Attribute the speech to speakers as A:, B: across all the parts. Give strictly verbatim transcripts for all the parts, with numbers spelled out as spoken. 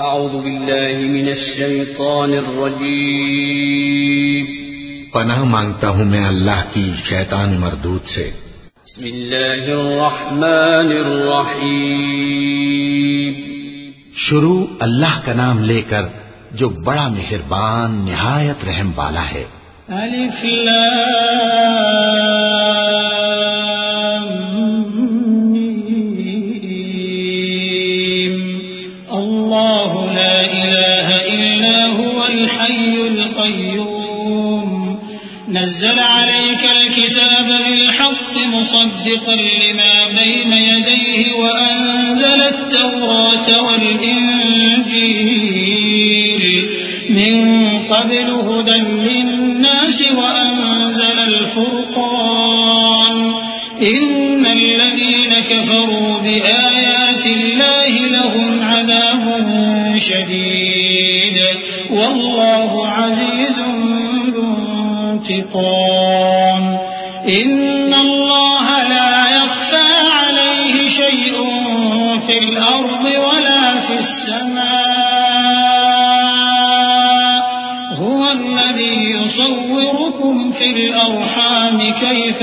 A: اعوذ باللہ من الشیطان الرجیم
B: پناہ مانگتا ہوں میں اللہ کی شیطان مردود سے.
A: بسم اللہ الرحمن الرحیم
B: شروع اللہ کا نام لے کر جو بڑا مہربان نہایت رحم والا ہے.
C: الف لام میم اللہ لا الہ الا هو الحی القیوم نزل عليك الكتاب بالحق مصدقا لما بين يديه وأنزل التوراة والإنجيل من قبل هدى للناس وأنزل الفرقان إن الذين كفروا بآيات الله لهم عذاب شديد والله عزيز انتقام إن الله لا يخفى عليه شيء في الأرض ولا في السماء هو الذي يصوركم في الأرحام كيف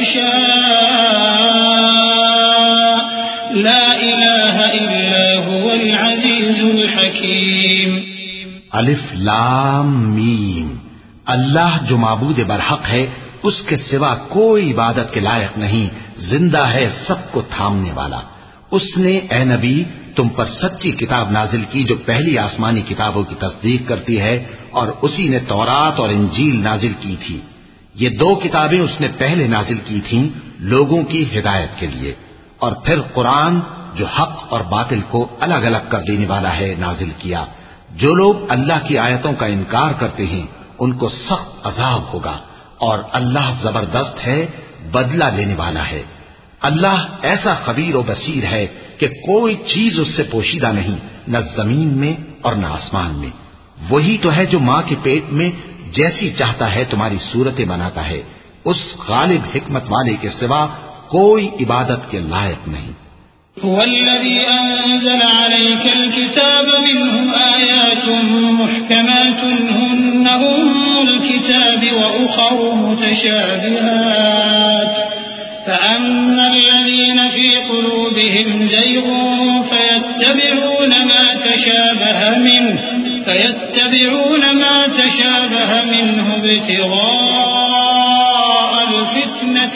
C: يشاء لا إله إلا هو العزيز الحكيم.
B: الف لام میم اللہ جو معبود برحق ہے اس کے سوا کوئی عبادت کے لائق نہیں، زندہ ہے سب کو تھامنے والا. اس نے اے نبی تم پر سچی کتاب نازل کی جو پہلی آسمانی کتابوں کی تصدیق کرتی ہے، اور اسی نے تورات اور انجیل نازل کی تھی. یہ دو کتابیں اس نے پہلے نازل کی تھیں لوگوں کی ہدایت کے لیے، اور پھر قرآن جو حق اور باطل کو الگ الگ کر دینے والا ہے نازل کیا. جو لوگ اللہ کی آیتوں کا انکار کرتے ہیں ان کو سخت عذاب ہوگا، اور اللہ زبردست ہے، بدلہ لینے والا ہے. اللہ ایسا خبیر و بصیر ہے کہ کوئی چیز اس سے پوشیدہ نہیں، نہ زمین میں اور نہ آسمان میں. وہی تو ہے جو ماں کے پیٹ میں جیسی چاہتا ہے تمہاری صورتیں بناتا ہے. اس غالب حکمت والے کے سوا کوئی عبادت کے لائق نہیں.
C: هو الذي أنزل عليك الكتاب منه آيات محكمات هن أم الكتاب وأخر متشابهات فأما الذين في قلوبهم زيغ فيتبعون ما تشابه منه فيتبعون ما تشابه منه ابتغاء الفتنة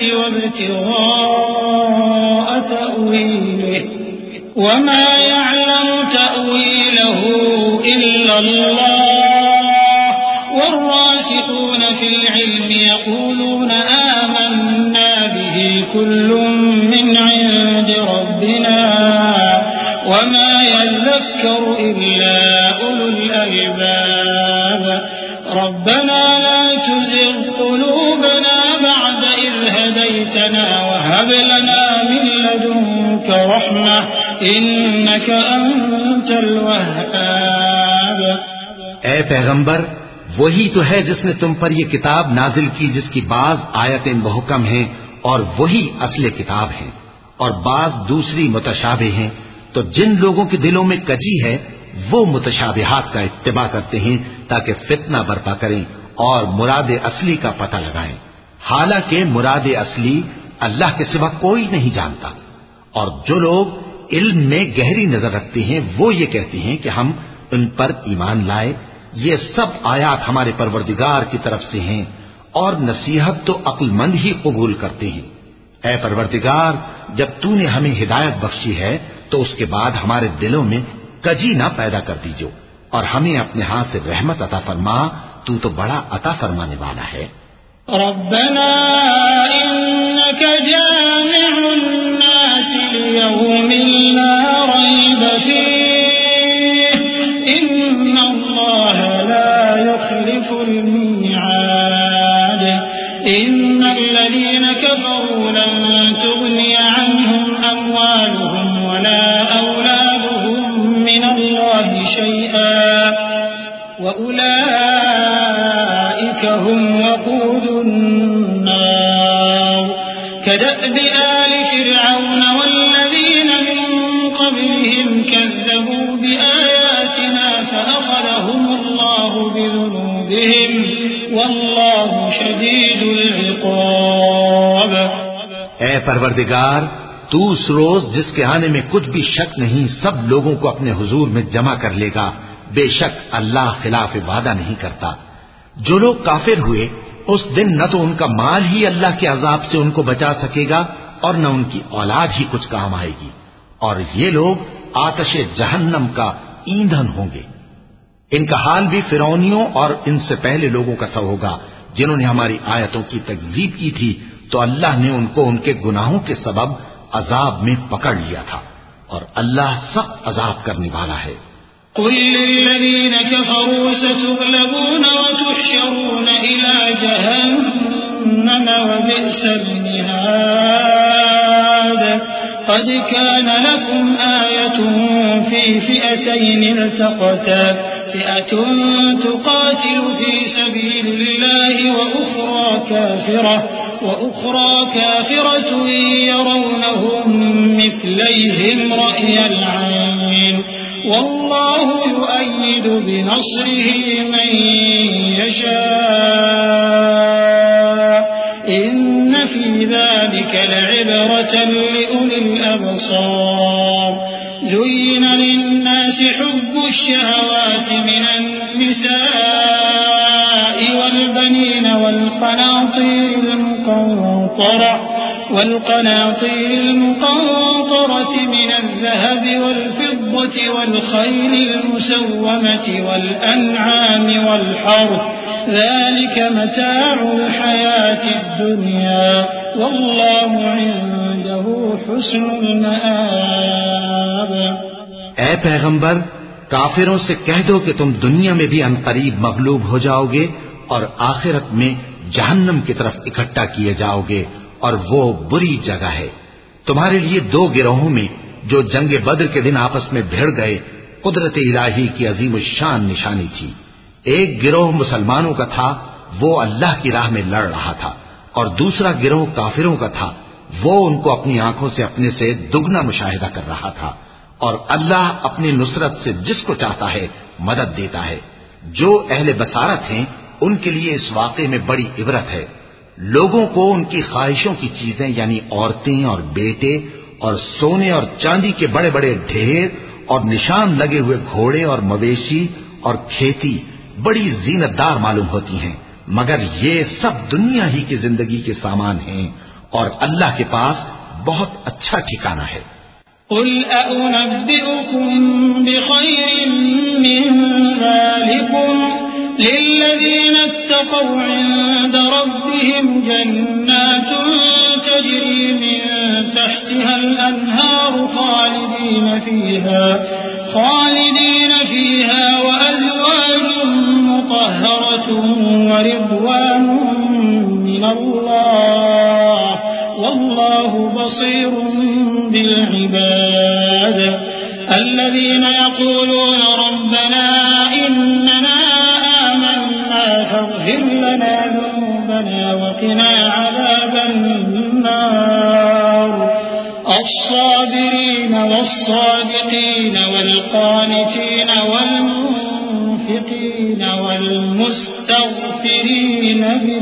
C: وابتغاء تأويله وما يعلم تأويله إلا الله والراسخون في العلم يقولون آمنا به كل من عند ربنا وما يذكر إلا أولو الألباب ربنا لا تزغ قلوبنا بعد إذ هديتنا وهب لنا من لدنك رحمة إنك أنت الوهاب.
B: اے پیغمبر وہی تو ہے جس نے تم پر یہ کتاب نازل کی جس کی بعض آیتیں محکم ہیں اور وہی اصل کتاب ہیں اور بعض دوسری متشابہ ہیں. تو جن لوگوں کے دلوں میں کجی ہے وہ متشابہات کا اتباع کرتے ہیں تاکہ فتنہ برپا کریں اور مراد اصلی کا پتہ لگائیں، حالانکہ مراد اصلی اللہ کے سوا کوئی نہیں جانتا. اور جو لوگ علم میں گہری نظر رکھتے ہیں وہ یہ کہتے ہیں کہ ہم ان پر ایمان لائے. یہ سب آیات ہمارے پروردگار کی طرف سے ہیں اور نصیحت تو عقل مند ہی قبول کرتے ہیں. اے پروردگار جب تو نے ہمیں ہدایت بخشی ہے تو اس کے بعد ہمارے دلوں میں کجی نہ پیدا کر دیجو اور ہمیں اپنے ہاتھ سے رحمت عطا فرما، تو تو بڑا عطا فرمانے والا ہے.
C: ربنا إنك جامع الناس ليوم لا ريب فيه إن الله لا يخلف الميعاد إن الذين كفروا لن تغني عنهم أموالهم ولا أولادهم من الله شيئا وأولئك هم وقود النار كدأب آل فرعون والذين من قبلهم كذبوا بآيات آياتنا فأخذهم الله بذنوبهم والله شديد العقاب.
B: اے پروردگار، تو اس روز جس کے آنے میں کچھ بھی شک نہیں سب لوگوں کو اپنے حضور میں جمع کر لے گا، بے شک اللہ خلاف وعدہ نہیں کرتا. جو لوگ کافر ہوئے اس دن نہ تو ان کا مال ہی اللہ کے عذاب سے ان کو بچا سکے گا اور نہ ان کی اولاد ہی کچھ کام آئے گی، اور یہ لوگ آتش جہنم کا ایندھن ہوں گے. ان کا حال بھی فرعونیوں اور ان سے پہلے لوگوں کا سا ہوگا جنہوں نے ہماری آیتوں کی تکذیب کی تھی، تو اللہ نے ان کو ان کے گناہوں کے سبب عذاب میں پکڑ لیا تھا، اور اللہ سخت عذاب کرنے والا ہے.
C: قل للذين كفروا ستغلبون وتحشرون إلى جهنم وبئس المهاد. قد كان لكم آية في فئتين التقتا فئة تقاتل في سبيل الله وأخرى كافرة وأخرى كافرة يرونهم مثليهم رأي العين والله يؤيد بنصره من يشاء إن في ذلك لعبرة لأولي الأبصار. زين للناس حب الشهوات من النساء والبنين والقناطير المقنطرة والقناطير المقنطرة من الذهب والفضة والخيل المسومة والأنعام والحرث ذلك متاع الحياة الدنيا والله عنده حسن المآب.
B: اے پیغمبر، کافروں سے کہہ دو کہ تم دنیا میں بھی عنقریب مغلوب ہو جاؤ گے اور آخرت میں جہنم کی طرف اکٹھا کیے جاؤ گے، اور وہ بری جگہ ہے. تمہارے لیے دو گروہوں میں جو جنگ بدر کے دن آپس میں بھیڑ گئے قدرت الہی کی عظیم الشان نشانی تھی. ایک گروہ مسلمانوں کا تھا، وہ اللہ کی راہ میں لڑ رہا تھا، اور دوسرا گروہ کافروں کا تھا، وہ ان کو اپنی آنکھوں سے اپنے سے دگنا مشاہدہ کر رہا تھا. اور اللہ اپنی نصرت سے جس کو چاہتا ہے مدد دیتا ہے. جو اہل بصارت ہیں ان کے لیے اس واقعے میں بڑی عبرت ہے. لوگوں کو ان کی خواہشوں کی چیزیں یعنی عورتیں اور بیٹے اور سونے اور چاندی کے بڑے بڑے ڈھیر اور نشان لگے ہوئے گھوڑے اور مویشی اور کھیتی بڑی زینت دار معلوم ہوتی ہیں، مگر یہ سب دنیا ہی کی زندگی کے سامان ہیں اور اللہ کے پاس بہت اچھا ٹھکانہ ہے.
C: قل أأنبئكم بخير من ذلكم للذين اتقوا عند ربهم جنات تجري من تحتها الأنهار خالدين فيها خالدين فيها وأزواج مطهرة ورضوان من الله والله بصير بالعباد. الذين يقولون ربنا إننا آمنا فاغفر لنا ذنوبنا وقنا عذاب النار. الصابرين والصادقين والقانتين والمنفقين والمستغفرين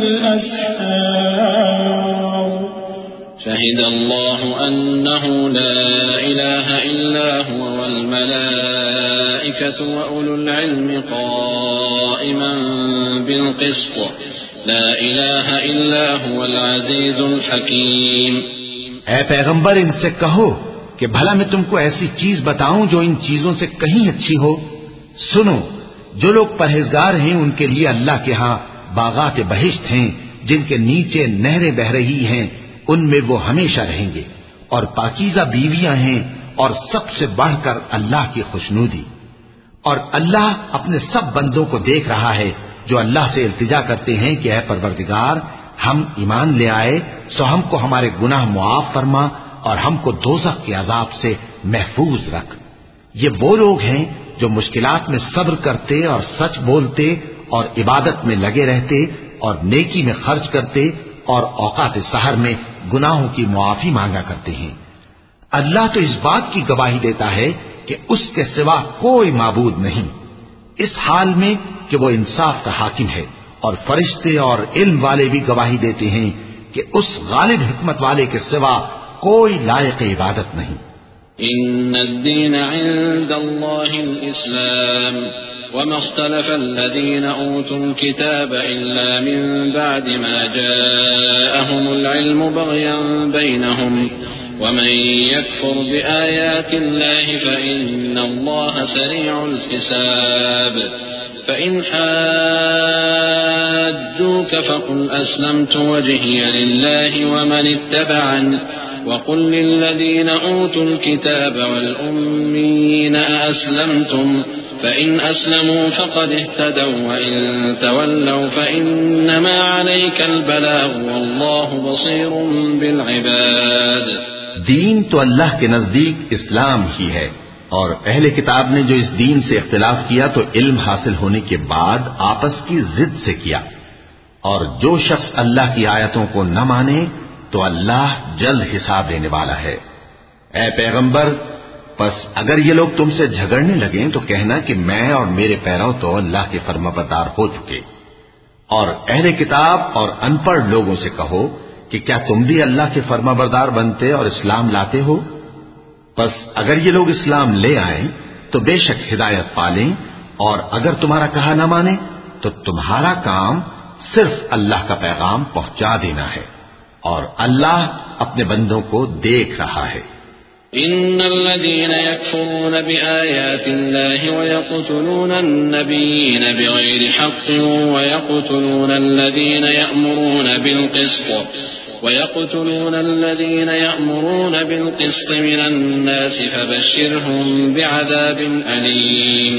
C: بالأسحار.
A: شهد الله أنه لا إله إلا هو والملائكة وأولو العلم قائما بالقسط لا إله إلا هو العزيز الحكيم.
B: اے پیغمبر، ان سے کہو کہ بھلا میں تم کو ایسی چیز بتاؤں جو ان چیزوں سے کہیں اچھی ہو. سنو، جو لوگ پرہیزگار ہیں ان کے لیے اللہ کے ہاں باغات بہشت ہیں جن کے نیچے نہریں بہ رہی ہیں، ان میں وہ ہمیشہ رہیں گے، اور پاکیزہ بیویاں ہیں، اور سب سے بڑھ کر اللہ کی خوشنودی. اور اللہ اپنے سب بندوں کو دیکھ رہا ہے جو اللہ سے التجا کرتے ہیں کہ اے پروردگار، ہم ایمان لے آئے سو ہم کو ہمارے گناہ معاف فرما اور ہم کو دوزخ کے عذاب سے محفوظ رکھ. یہ وہ لوگ ہیں جو مشکلات میں صبر کرتے اور سچ بولتے اور عبادت میں لگے رہتے اور نیکی میں خرچ کرتے اور اوقات سحر میں گناہوں کی معافی مانگا کرتے ہیں. اللہ تو اس بات کی گواہی دیتا ہے کہ اس کے سوا کوئی معبود نہیں، اس حال میں کہ وہ انصاف کا حاکم ہے، اور فرشتے اور علم والے بھی گواہی دیتے ہیں کہ اس غالب حکمت والے کے سوا کوئی لائق عبادت نہیں۔
A: إن الدين عند الله الإسلام وما اختلف الذين أوتوا الكتاب إلا من بعد ما جاءهم العلم بغيا بينهم ومن يكفر بآيات الله فإن الله سريع الحساب فإن حاجوك فقل أسلمت وجهي لله ومن اتبعني وقل للذين أوتوا الكتاب والأميين أأسلمتم فإن أسلموا فقد اهتدوا وإن تولوا فإنما عليك البلاغ والله بصير بالعباد۔
B: دین تو اللہ کے نزدیک اسلام ہی ہے، اور اہل کتاب نے جو اس دین سے اختلاف کیا تو علم حاصل ہونے کے بعد آپس کی ضد سے کیا، اور جو شخص اللہ کی آیتوں کو نہ مانے تو اللہ جلد حساب لینے والا ہے۔ اے پیغمبر، پس اگر یہ لوگ تم سے جھگڑنے لگیں تو کہنا کہ میں اور میرے پیرو تو اللہ کے فرمانبردار ہو چکے، اور اہل کتاب اور ان پڑھ لوگوں سے کہو کہ کیا تم بھی اللہ کے فرمانبردار بنتے اور اسلام لاتے ہو؟ پس اگر یہ لوگ اسلام لے آئیں تو بے شک ہدایت پالیں، اور اگر تمہارا کہا نہ مانے تو تمہارا کام صرف اللہ کا پیغام پہنچا دینا ہے، اور اللہ اپنے بندوں کو دیکھ رہا ہے۔
A: إن الذين يكفرون بآيات الله ويقتلون النبيين بغير حق ويقتلون الذين يأمرون بالقسط ويقتلون الذين يأمرون بالقسط من الناس فبشرهم بعذاب أليم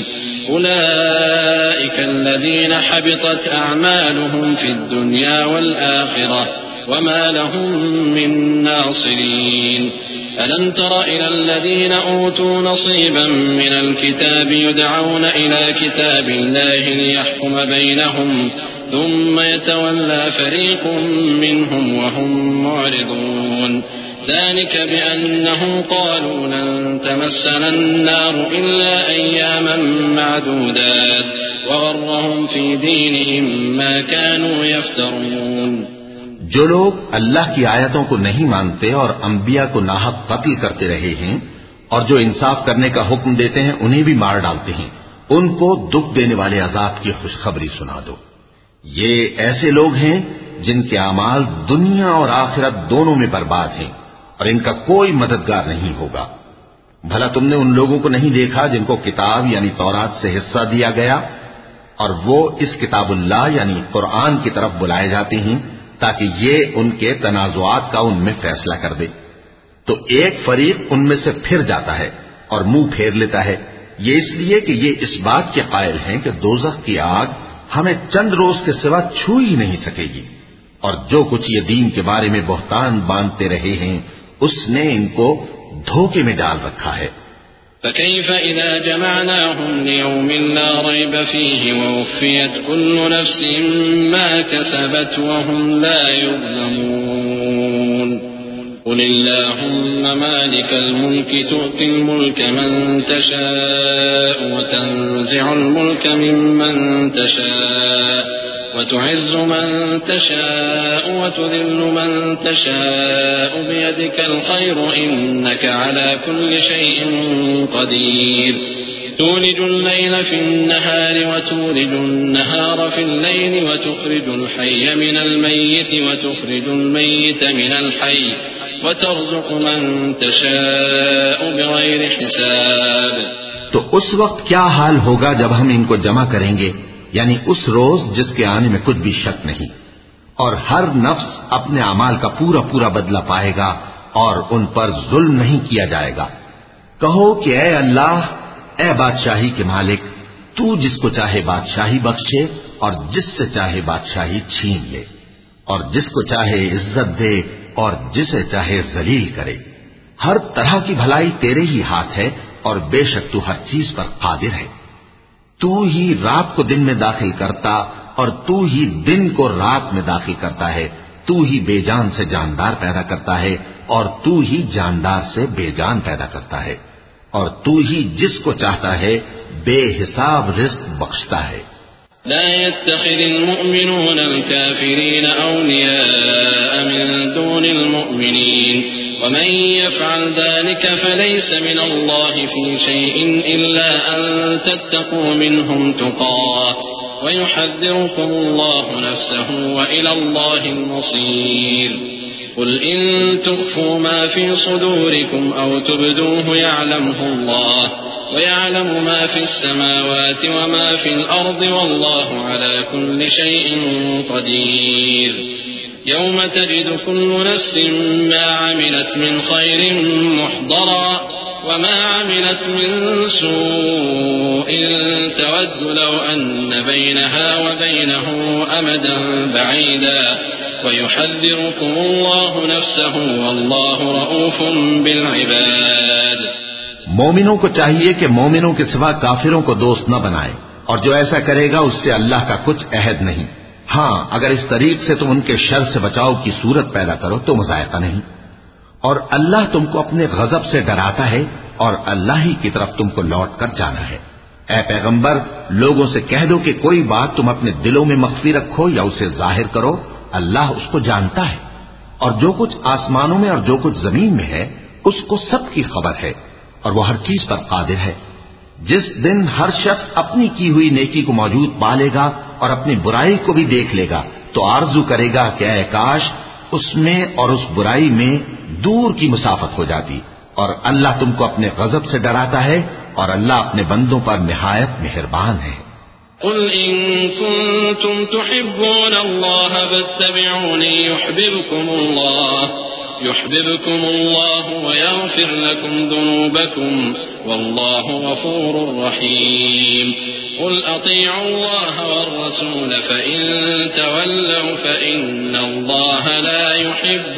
A: أولئك الذين حبطت أعمالهم في الدنيا والآخرة وما لهم من ناصرين ألم تر إلى الذين أوتوا نصيبا من الكتاب يدعون إلى كتاب الله ليحكم بينهم ثم يتولى فريق منهم وهم معرضون ذلك بأنهم قالوا لن تمسنا النار إلا أياما معدودات وغرهم في دينهم ما كانوا يفترون۔
B: جو لوگ اللہ کی آیتوں کو نہیں مانتے اور انبیاء کو ناحق قتل کرتے رہے ہیں اور جو انصاف کرنے کا حکم دیتے ہیں انہیں بھی مار ڈالتے ہیں، ان کو دکھ دینے والے عذاب کی خوشخبری سنا دو۔ یہ ایسے لوگ ہیں جن کے اعمال دنیا اور آخرت دونوں میں برباد ہیں اور ان کا کوئی مددگار نہیں ہوگا۔ بھلا تم نے ان لوگوں کو نہیں دیکھا جن کو کتاب یعنی تورات سے حصہ دیا گیا اور وہ اس کتاب اللہ یعنی قرآن کی طرف بلائے جاتے ہیں تاکہ یہ ان کے تنازعات کا ان میں فیصلہ کر دے، تو ایک فریق ان میں سے پھر جاتا ہے اور منہ پھیر لیتا ہے، یہ اس لیے کہ یہ اس بات کے قائل ہیں کہ دوزخ کی آگ ہمیں چند روز کے سوا چھو ہی نہیں سکے گی، اور جو کچھ یہ دین کے بارے میں بہتان باندھتے رہے ہیں اس نے ان کو دھوکے میں ڈال رکھا ہے۔
A: فكيف إذا جمعناهم ليوم لا ريب فيه ووفيت كل نفس ما كسبت وهم لا يظلمون قل اللهم مالك الملك تؤتي الملك من تشاء وتنزع الملك ممن تشاء وتعز من تشاء وتذل من تشاء بيدك الخير إنك على كل شيء قدير تولج الليل في النهار وتولج النهار في الليل وتخرج الحي من الميت وتخرج الميت من الحي وترزق من تشاء بغير حساب۔
B: تو اس وقت کیا حال ہوگا جب ہم ان کو جمع کریں گے، یعنی اس روز جس کے آنے میں کچھ بھی شک نہیں، اور ہر نفس اپنے اعمال کا پورا پورا بدلہ پائے گا اور ان پر ظلم نہیں کیا جائے گا۔ کہو کہ اے اللہ، اے بادشاہی کے مالک، تو جس کو چاہے بادشاہی بخشے اور جس سے چاہے بادشاہی چھین لے، اور جس کو چاہے عزت دے اور جسے چاہے ذلیل کرے۔ ہر طرح کی بھلائی تیرے ہی ہاتھ ہے اور بے شک تو ہر چیز پر قادر ہے۔ تو ہی رات کو دن میں داخل کرتا اور تو ہی دن کو رات میں داخل کرتا ہے، تو ہی بے جان سے جاندار پیدا کرتا ہے اور تو ہی جاندار سے بے جان پیدا کرتا ہے، اور تو ہی جس کو چاہتا ہے بے حساب رزق بخشتا ہے.
A: لا يتخذ المؤمنون الكافرين أولياء من دون المؤمنين ومن يفعل ذلك فليس من الله في شيء إلا أن تتقوا منهم تقاه ويحذركم الله نفسه وإلى الله المصير. قل إن تخفوا ما في صدوركم أو تبدوه يعلمه الله ويعلم ما في السماوات وما في الأرض والله على كل شيء قدير. يوم تجد كل نفس ما عملت من خير محضرا وما عملت من سوء تود لو أن بينها وبينه أمدا بعيدا ويحذركم الله نفسه والله رؤوف بالعباد.
B: مومنوں کو چاہیے کہ مومنوں کے سوا کافروں کو دوست نہ بنائے، اور جو ایسا کرے گا اس سے اللہ کا کچھ عہد نہیں. ہاں اگر اس طریق سے تم ان کے شر سے بچاؤ کی صورت پیدا کرو تو مذائقہ نہیں. اور اللہ تم کو اپنے غضب سے ڈراتا ہے اور اللہ ہی کی طرف تم کو لوٹ کر جانا ہے. اے پیغمبر لوگوں سے کہہ دو کہ کوئی بات تم اپنے دلوں میں مخفی رکھو یا اسے ظاہر کرو، اللہ اس کو جانتا ہے. اور جو کچھ آسمانوں میں اور جو کچھ زمین میں ہے اس کو سب کی خبر ہے اور وہ ہر چیز پر قادر ہے. جس دن ہر شخص اپنی کی ہوئی نیکی کو موجود پالے گا اور اپنی برائی کو بھی دیکھ لے گا تو آرزو کرے گا کہ اے کاش اس میں اور اس برائی میں دور کی مسافت ہو جاتی. اور اللہ تم کو اپنے غضب سے ڈراتا ہے اور اللہ اپنے بندوں پر نہایت مہربان ہے.
A: قل إن كنتم تحبون الله فاتبعوني يحببكم الله يحببكم الله ويغفر لكم ذنوبكم والله غفور رحيم. قل أطيعوا الله والرسول فإن تولوا فإن الله لا يحب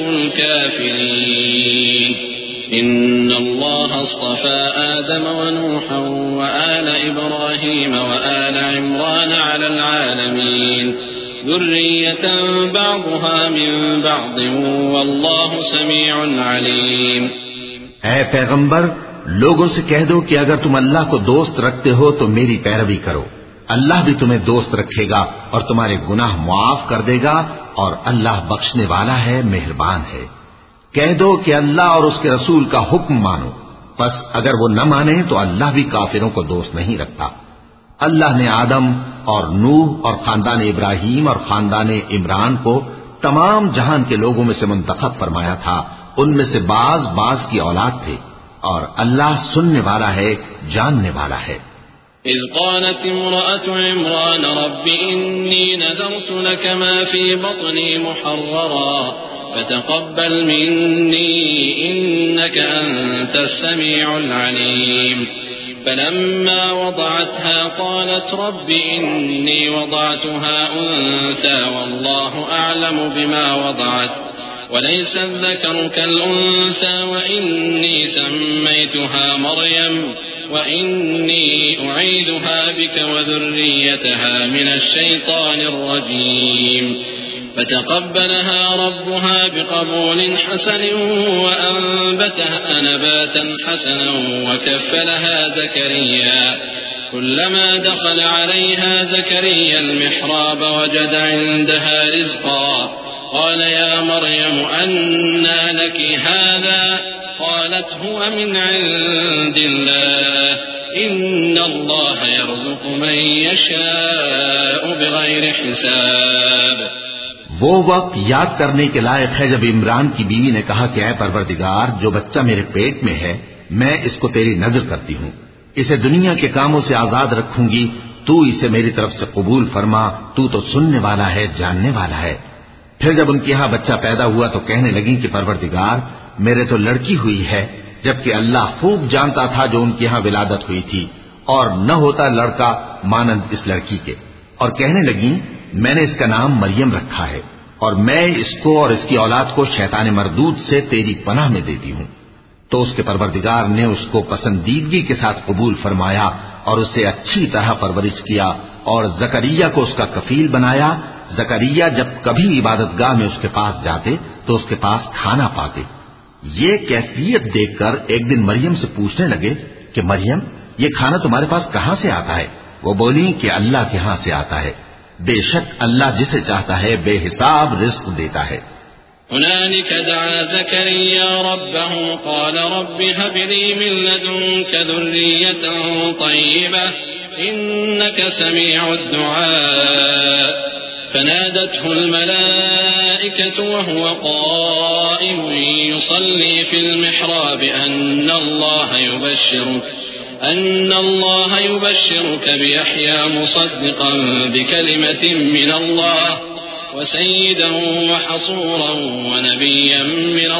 A: الكافرين. إن الله اصطفى آدم ونوحا وآل إبراهيم وآل عمران على العالمين ذرية بعضها من بعض والله سميع عليم.
B: اے پیغمبر لوگوں سے کہہ دو کہ اگر تم اللہ کو دوست رکھتے ہو تو میری پیروی کرو، اللہ بھی تمہیں دوست رکھے گا اور تمہارے گناہ معاف کر دے گا اور اللہ بخشنے والا ہے، مہربان ہے. کہہ دو کہ اللہ اور اس کے رسول کا حکم مانو، پس اگر وہ نہ مانے تو اللہ بھی کافروں کو دوست نہیں رکھتا. اللہ نے آدم اور نوح اور خاندان ابراہیم اور خاندان عمران کو تمام جہان کے لوگوں میں سے منتخب فرمایا تھا، ان میں سے بعض بعض کی اولاد تھے، اور اللہ سننے والا ہے، جاننے والا ہے.
A: إذ قالت امرأة عمران رب إني نذرت لك ما في بطني محررا فتقبل مني إنك أنت السميع العليم. فلما وضعتها قالت رب إني وضعتها أنثى والله أعلم بما وضعت وليس الذكر كالأنثى وإني سميتها مريم وإني أعيذها بك وذريتها من الشيطان الرجيم. فتقبلها ربها بقبول حسن وأنبتها نباتا حسنا وكفلها زكريا. كلما دخل عليها زكريا المحراب وجد عندها رزقا قال يا مريم أنى لك هذا قالت هو من عند الله إن الله يرزق من يشاء بغير حساب.
B: وہ وقت یاد کرنے کے لائق ہے جب عمران کی بیوی نے کہا کہ اے پروردگار جو بچہ میرے پیٹ میں ہے میں اس کو تیری نظر کرتی ہوں، اسے دنیا کے کاموں سے آزاد رکھوں گی، تو اسے میری طرف سے قبول فرما، تو تو سننے والا ہے، جاننے والا ہے. پھر جب ان کے ہاں بچہ پیدا ہوا تو کہنے لگی کہ پروردگار میرے تو لڑکی ہوئی ہے، جبکہ اللہ خوب جانتا تھا جو ان کے ہاں ولادت ہوئی تھی، اور نہ ہوتا لڑکا مانند اس لڑکی کے. اور کہنے لگی میں نے اس کا نام مریم رکھا ہے اور میں اس کو اور اس کی اولاد کو شیطان مردود سے تیری پناہ میں دیتی ہوں. تو اس کے پروردگار نے اس کو پسندیدگی کے ساتھ قبول فرمایا اور اسے اچھی طرح پرورش کیا اور زکریا کو اس کا کفیل بنایا. زکریا جب کبھی عبادت گاہ میں اس کے پاس جاتے تو اس کے پاس کھانا پاتے. یہ کیفیت دیکھ کر ایک دن مریم سے پوچھنے لگے کہ مریم یہ کھانا تمہارے پاس کہاں سے آتا ہے؟ وہ بولی کہ اللہ کے ہاں سے آتا ہے، بے شک اللہ جسے چاہتا ہے بے حساب رزق دیتا ہے۔
A: هنالك دعا زكريا ربه قال رب هب لي من لدنك ذرية طيبة إنك سميع الدعاء فنادته الملائكة وهو قائم يصلي في المحراب أن الله يبشرك أن الله يبشرك بيحيى مصدقا بكلمة من الله وسيدا وحصورا ونبيا من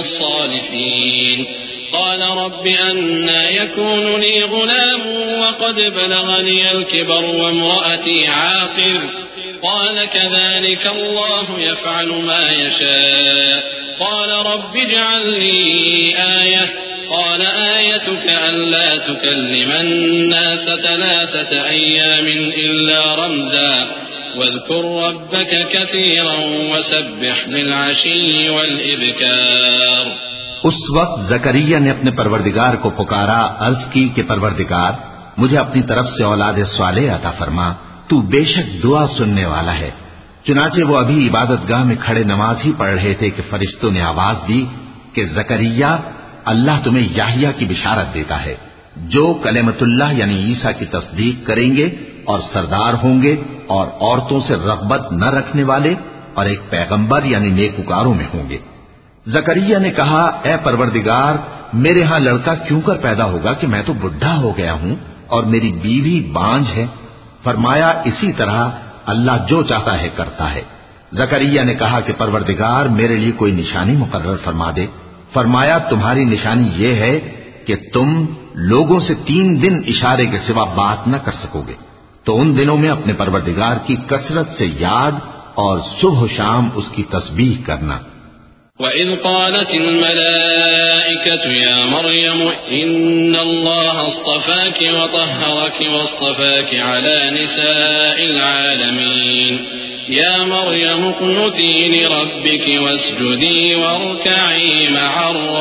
A: الصالحين قال رب أنى يكون لي غلام وقد بلغني الكبر وامرأتي عاقر قال كذلك الله يفعل ما يشاء قال رب اجعل لي آية قال آيتك ألا تكلم الناس ثلاثة أيام إلا رمزا واذكر ربك كثيرا وسبح بالعشي والإبكار۔
B: اس وقت زکریا نے اپنے پروردگار کو پکارا، عرض کی کہ پروردگار مجھے اپنی طرف سے اولاد صالح عطا فرما، تو بے شک دعا سننے والا ہے۔ چنانچہ وہ ابھی عبادت گاہ میں کھڑے نماز ہی پڑھ رہے تھے کہ فرشتوں نے آواز دی کہ زکریا اللہ تمہیں یحییٰ کی بشارت دیتا ہے جو کلمت اللہ یعنی عیسیٰ کی تصدیق کریں گے اور سردار ہوں گے اور عورتوں سے رغبت نہ رکھنے والے اور ایک پیغمبر یعنی نیکوکاروں میں ہوں گے۔ زکریا نے کہا اے پروردگار میرے ہاں لڑکا کیوں کر پیدا ہوگا کہ میں تو بڈھا ہو گیا ہوں اور میری بیوی بانجھ ہے۔ فرمایا اسی طرح اللہ جو چاہتا ہے کرتا ہے۔ زکریا نے کہا کہ پروردگار میرے لیے کوئی نشانی مقرر فرما دے۔ فرمایا تمہاری نشانی یہ ہے کہ تم لوگوں سے تین دن اشارے کے سوا بات نہ کر سکو گے، تو ان دنوں میں اپنے پروردگار کی کثرت سے یاد اور صبح و شام اس کی تسبیح کرنا۔
A: وَإِذْ قَالَتِ الْمَلَائِكَةُ يَا مَرْيَمُ إِنَّ اللَّهَ اصْطَفَاكِ وَطَهَّرَكِ وَاصْطَفَاكِ عَلَى نِسَاءِ الْعَالَمِينَ يَا مَرْيَمُ اقْنُتِي لِرَبِّكِ وَاسْجُدِي وَارْكَعِي مَعَ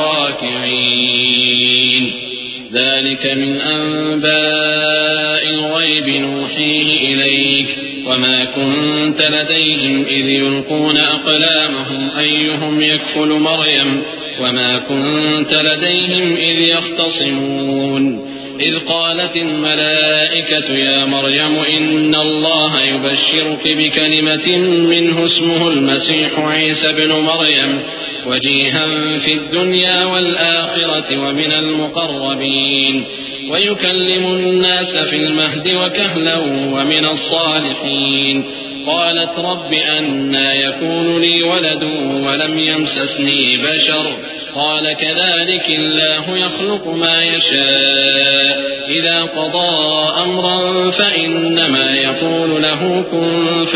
A: الرَّاكِعِينَ ذلك من أنباء الغيب نوحيه إليك وما كنت لديهم إذ يلقون أقلامهم أيهم يكفل مريم وما كنت لديهم إذ يختصمون إذ قالت الملائكة يا مريم إن الله يبشرك بكلمة منه اسمه المسيح عيسى بن مريم وجيها في الدنيا والآخرة ومن المقربين ويكلم الناس في المهد وكهلا ومن الصالحين قالت رب أنى يكون لي ولد ولم يمسسني بشر قال كذلك الله يخلق ما يشاء إذا قضى أمرا فإنما يقول له كن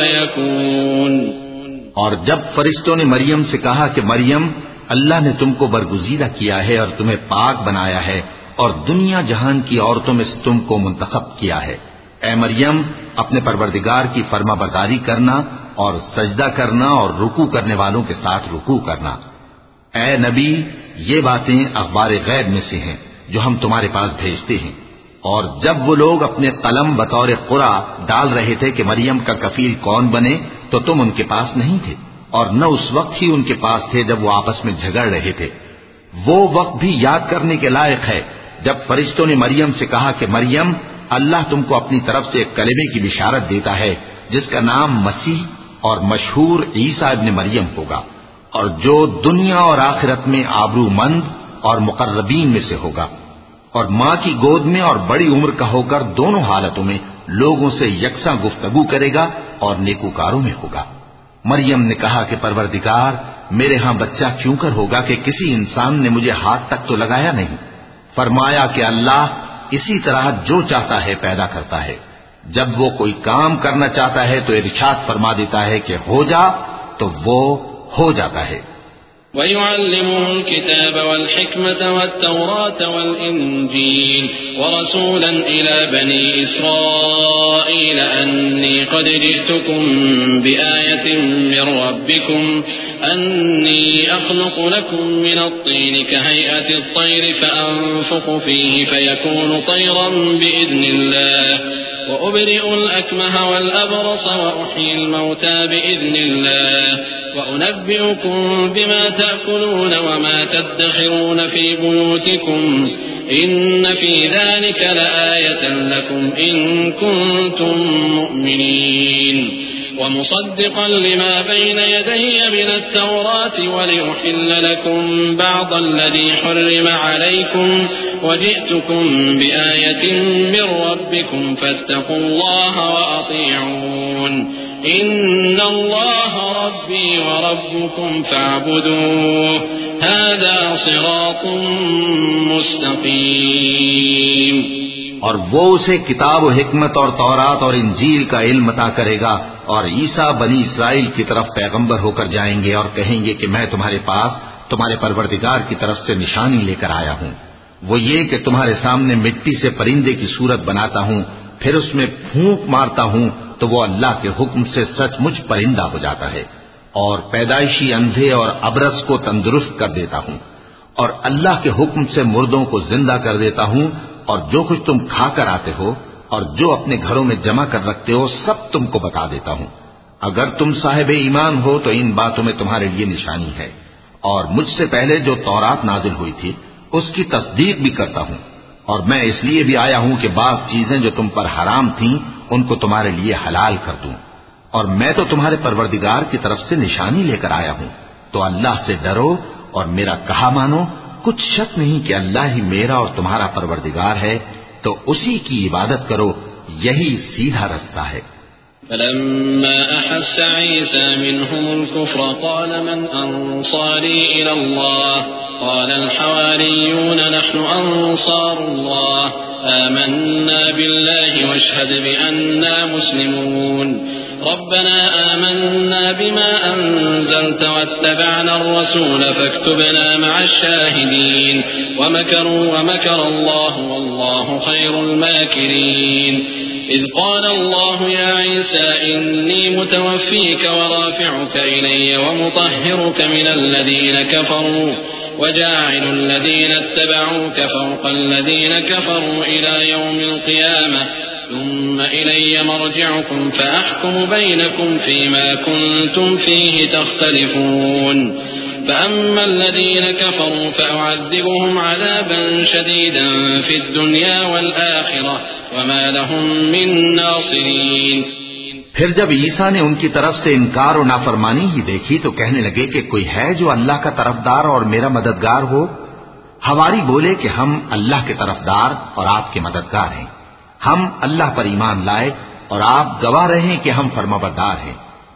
A: فيكون۔
B: اور جب فرشتوں نے مریم سے کہا کہ مریم اللہ نے تم کو برگزیدہ کیا ہے اور تمہیں پاک بنایا ہے اور دنیا جہان کی عورتوں میں سے تم کو منتخب کیا ہے، اے مریم اپنے پروردگار کی فرما برداری کرنا اور سجدہ کرنا اور رکوع کرنے والوں کے ساتھ رکوع کرنا۔ اے نبی یہ باتیں اخبار غیب میں سے ہیں جو ہم تمہارے پاس بھیجتے ہیں۔ اور جب وہ لوگ اپنے قلم بطور قرعہ ڈال رہے تھے کہ مریم کا کفیل کون بنے تو تم ان کے پاس نہیں تھے اور نہ اس وقت ہی ان کے پاس تھے جب وہ آپس میں جھگڑ رہے تھے۔ وہ وقت بھی یاد کرنے کے لائق ہے جب فرشتوں نے مریم سے کہا کہ مریم اللہ تم کو اپنی طرف سے ایک کلمے کی بشارت دیتا ہے جس کا نام مسیح اور مشہور عیسیٰ ابن مریم ہوگا اور جو دنیا اور آخرت میں آبرو مند اور مقربین میں سے ہوگا اور ماں کی گود میں اور بڑی عمر کا ہو کر دونوں حالتوں میں لوگوں سے یکساں گفتگو کرے گا اور نیکوکاروں میں ہوگا۔ مریم نے کہا کہ پروردگار میرے ہاں بچہ کیوں کر ہوگا کہ کسی انسان نے مجھے ہاتھ تک تو لگایا نہیں۔ فرمایا کہ اللہ اسی طرح جو چاہتا ہے پیدا کرتا ہے، جب وہ کوئی کام کرنا چاہتا ہے تو ارشاد فرما دیتا ہے کہ ہو جا تو وہ ہو جاتا ہے۔
A: وَيُعَلِّمُهُ الْكِتَابَ وَالْحِكْمَةَ وَالتَّوْرَاةَ وَالْإِنْجِيلَ وَرَسُولًا إِلَى بَنِي إِسْرَائِيلَ أَنِّي قَدْ جِئْتُكُمْ بِآيَةٍ مِّن رَّبِّكُمْ أني أخلق لكم من الطين كهيئة الطير فأنفخ فيه فيكون طيرا بإذن الله وأبرئ الأكمه والأبرص وأحيي الموتى بإذن الله وأنبئكم بما تأكلون وما تدخرون في بيوتكم إن في ذلك لآية لكم إن كنتم مؤمنين ومصدقا لما بين يدي من التوراة ولأحل لكم بعض الذي حرم عليكم وجئتكم بآية من ربكم فاتقوا الله وأطيعون إن الله ربي وربكم فاعبدوه هذا صراط مستقيم.
B: اور وہ اسے کتاب و حکمت اور تورات اور انجیل کا علم عطا کرے گا اور عیسیٰ بنی اسرائیل کی طرف پیغمبر ہو کر جائیں گے اور کہیں گے کہ میں تمہارے پاس تمہارے پروردگار کی طرف سے نشانی لے کر آیا ہوں. وہ یہ کہ تمہارے سامنے مٹی سے پرندے کی صورت بناتا ہوں پھر اس میں پھونک مارتا ہوں تو وہ اللہ کے حکم سے سچ مچ پرندہ ہو جاتا ہے اور پیدائشی اندھے اور ابرص کو تندرست کر دیتا ہوں اور اللہ کے حکم سے مردوں کو زندہ کر دیتا ہوں اور جو کچھ تم کھا کر آتے ہو اور جو اپنے گھروں میں جمع کر رکھتے ہو سب تم کو بتا دیتا ہوں. اگر تم صاحب ایمان ہو تو ان باتوں میں تمہارے لیے نشانی ہے اور مجھ سے پہلے جو تورات نازل ہوئی تھی اس کی تصدیق بھی کرتا ہوں اور میں اس لیے بھی آیا ہوں کہ بعض چیزیں جو تم پر حرام تھیں ان کو تمہارے لیے حلال کر دوں اور میں تو تمہارے پروردگار کی طرف سے نشانی لے کر آیا ہوں. تو اللہ سے ڈرو اور میرا کہا مانو. کچھ شک نہیں کہ اللہ ہی میرا اور تمہارا پروردگار ہے تو اسی کی عبادت کرو یہی سیدھا رستہ ہے.
A: فلما أحس عيسى منهم الكفر قال من أنصاري إلى الله قال الحواريون نحن أنصار الله آمنا بالله واشهد بأننا مسلمون ربنا آمنا بما أنزلت واتبعنا الرسول فاكتبنا مع الشاهدين ومكروا ومكر الله والله خير الماكرين إذ قال الله يا عيسى إني متوفيك ورافعك إلي ومطهرك من الذين كفروا وجاعل الذين اتبعوك فوق الذين كفروا إلى يوم القيامة ثم إلي مرجعكم فأحكم بينكم فيما كنتم فيه تختلفون فأما الذين كفروا فأعذبهم عذابا شديدا في الدنيا والآخرة وما لهم من ناصرين.
B: پھر جب عیسیٰ نے ان کی طرف سے انکار و نافرمانی ہی دیکھی تو کہنے لگے کہ کوئی ہے جو اللہ کا طرفدار اور میرا مددگار ہو. حواری بولے کہ ہم اللہ کے طرفدار اور آپ کے مددگار ہیں. ہم اللہ پر ایمان لائے اور آپ گواہ رہے کہ ہم فرمانبردار ہیں.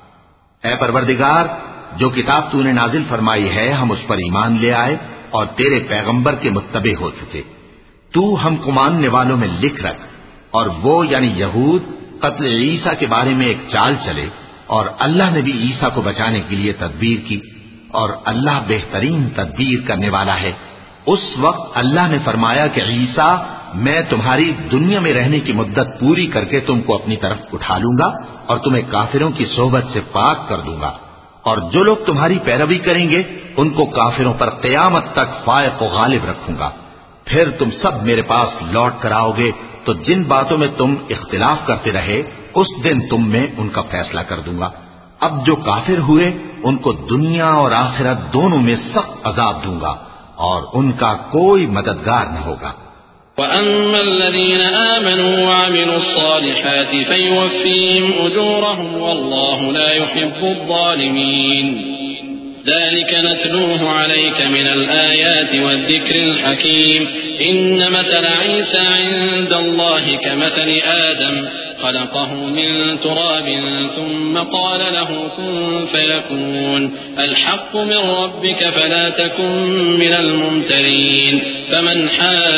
B: اے پروردگار جو کتاب تو نے نازل فرمائی ہے ہم اس پر ایمان لے آئے اور تیرے پیغمبر کے متبع ہو چکے. تو ہم کو ماننے والوں میں لکھ رکھ. اور وہ یعنی یہود قتل عیسیٰ کے بارے میں ایک چال چلے اور اللہ نے بھی عیسیٰ کو بچانے کے لیے تدبیر کی اور اللہ بہترین تدبیر کرنے والا ہے. اس وقت اللہ نے فرمایا کہ عیسیٰ میں تمہاری دنیا میں رہنے کی مدت پوری کر کے تم کو اپنی طرف اٹھا لوں گا اور تمہیں کافروں کی صحبت سے پاک کر دوں گا اور جو لوگ تمہاری پیروی کریں گے ان کو کافروں پر قیامت تک فائق و غالب رکھوں گا. پھر تم سب میرے پاس لوٹ کر آؤ گے تو جن باتوں میں تم اختلاف کرتے رہے اس دن تم میں ان کا فیصلہ کر دوں گا. اب جو کافر ہوئے ان کو دنیا اور آخرت دونوں میں سخت عذاب دوں گا اور ان کا کوئی مددگار نہ ہوگا.
A: وَأَمَّا الَّذِينَ آمَنُوا وَعَمِلُوا الصَّالِحَاتِ فَيُوَفِّيهِمْ أُجُورَهُمْ وَاللَّهُ لَا يُحِبُّ الظَّالِمِينَ. ذلك نتلوه عليك من الآيات والذكر الحكيم إن مثل عيسى عند الله كمثل آدم خلقه من تراب ثم قال له كن فيكون الحق من ربك فلا تكن من الممترين فمن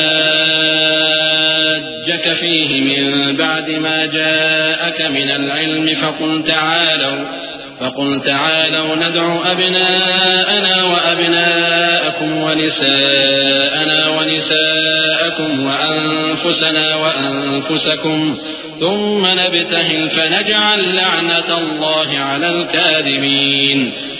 A: حاجك فيه من بعد ما جاءك من العلم فقل تعالوا فقل تعالوا ندع أبناءنا وأبناءكم ونساءنا ونساءكم وأنفسنا وأنفسكم ثم نبتهل فنجعل لعنة الله على الكاذبين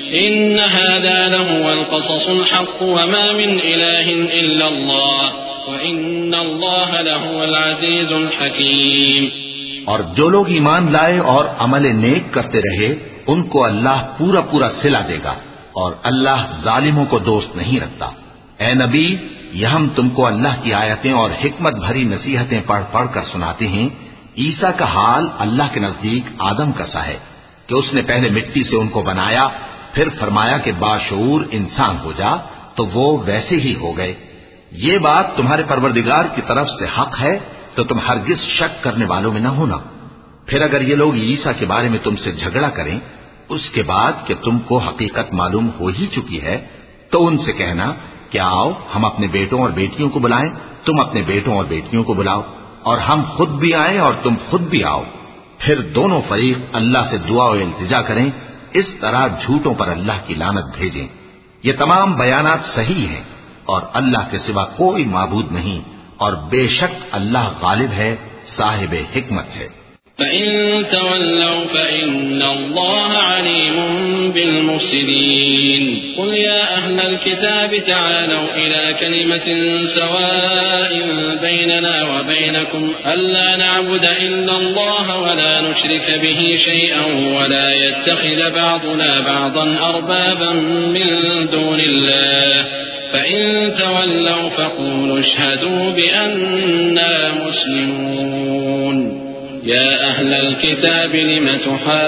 A: إن هذا لهو القصص الحق وما من إله إلا الله وإن الله لهو العزيز الحكيم.
B: اور جو لوگ ایمان لائے اور عمل نیک کرتے رہے ان کو اللہ پورا پورا صلہ دے گا اور اللہ ظالموں کو دوست نہیں رکھتا. اے نبی، یہ ہم تم کو اللہ کی آیتیں اور حکمت بھری نصیحتیں پڑھ پڑھ کر سناتے ہیں. عیسیٰ کا حال اللہ کے نزدیک آدم کا سا ہے کہ اس نے پہلے مٹی سے ان کو بنایا، پھر فرمایا کہ باشعور انسان ہو جا، تو وہ ویسے ہی ہو گئے. یہ بات تمہارے پروردگار کی طرف سے حق ہے تو تم ہرگز شک کرنے والوں میں نہ ہونا. پھر اگر یہ لوگ عیسیٰ کے بارے میں تم سے جھگڑا کریں اس کے بعد کہ تم کو حقیقت معلوم ہو ہی چکی ہے، تو ان سے کہنا کہ آؤ ہم اپنے بیٹوں اور بیٹیوں کو بلائیں، تم اپنے بیٹوں اور بیٹیوں کو بلاؤ، اور ہم خود بھی آئیں اور تم خود بھی آؤ. پھر دونوں فریق اللہ سے دعا و التجا کریں، اس طرح جھوٹوں پر اللہ کی لعنت بھیجیں. یہ تمام بیانات صحیح ہیں اور اللہ کے سوا کوئی معبود نہیں، اور بے شک اللہ غالب ہے، صاحب حکمت ہے.
A: فإن تولوا فإن الله عليم بالمفسدين. قل يا أهل الكتاب تعالوا إلى كلمة سواء بيننا وبينكم ألا نعبد إلا الله ولا نشرك به شيئا ولا يتخذ بعضنا بعضا أربابا من دون الله فإن تولوا فقولوا اشهدوا بأننا مسلمون. يا أهل الكتاب لم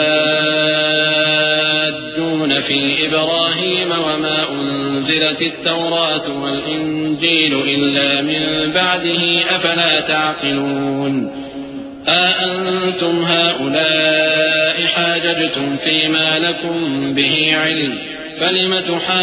A: تحاجون في إبراهيم وما أنزلت التوراة والإنجيل إلا من بعده أفلا تعقلون. أأنتم هؤلاء حاججتم فيما لكم به علم فلم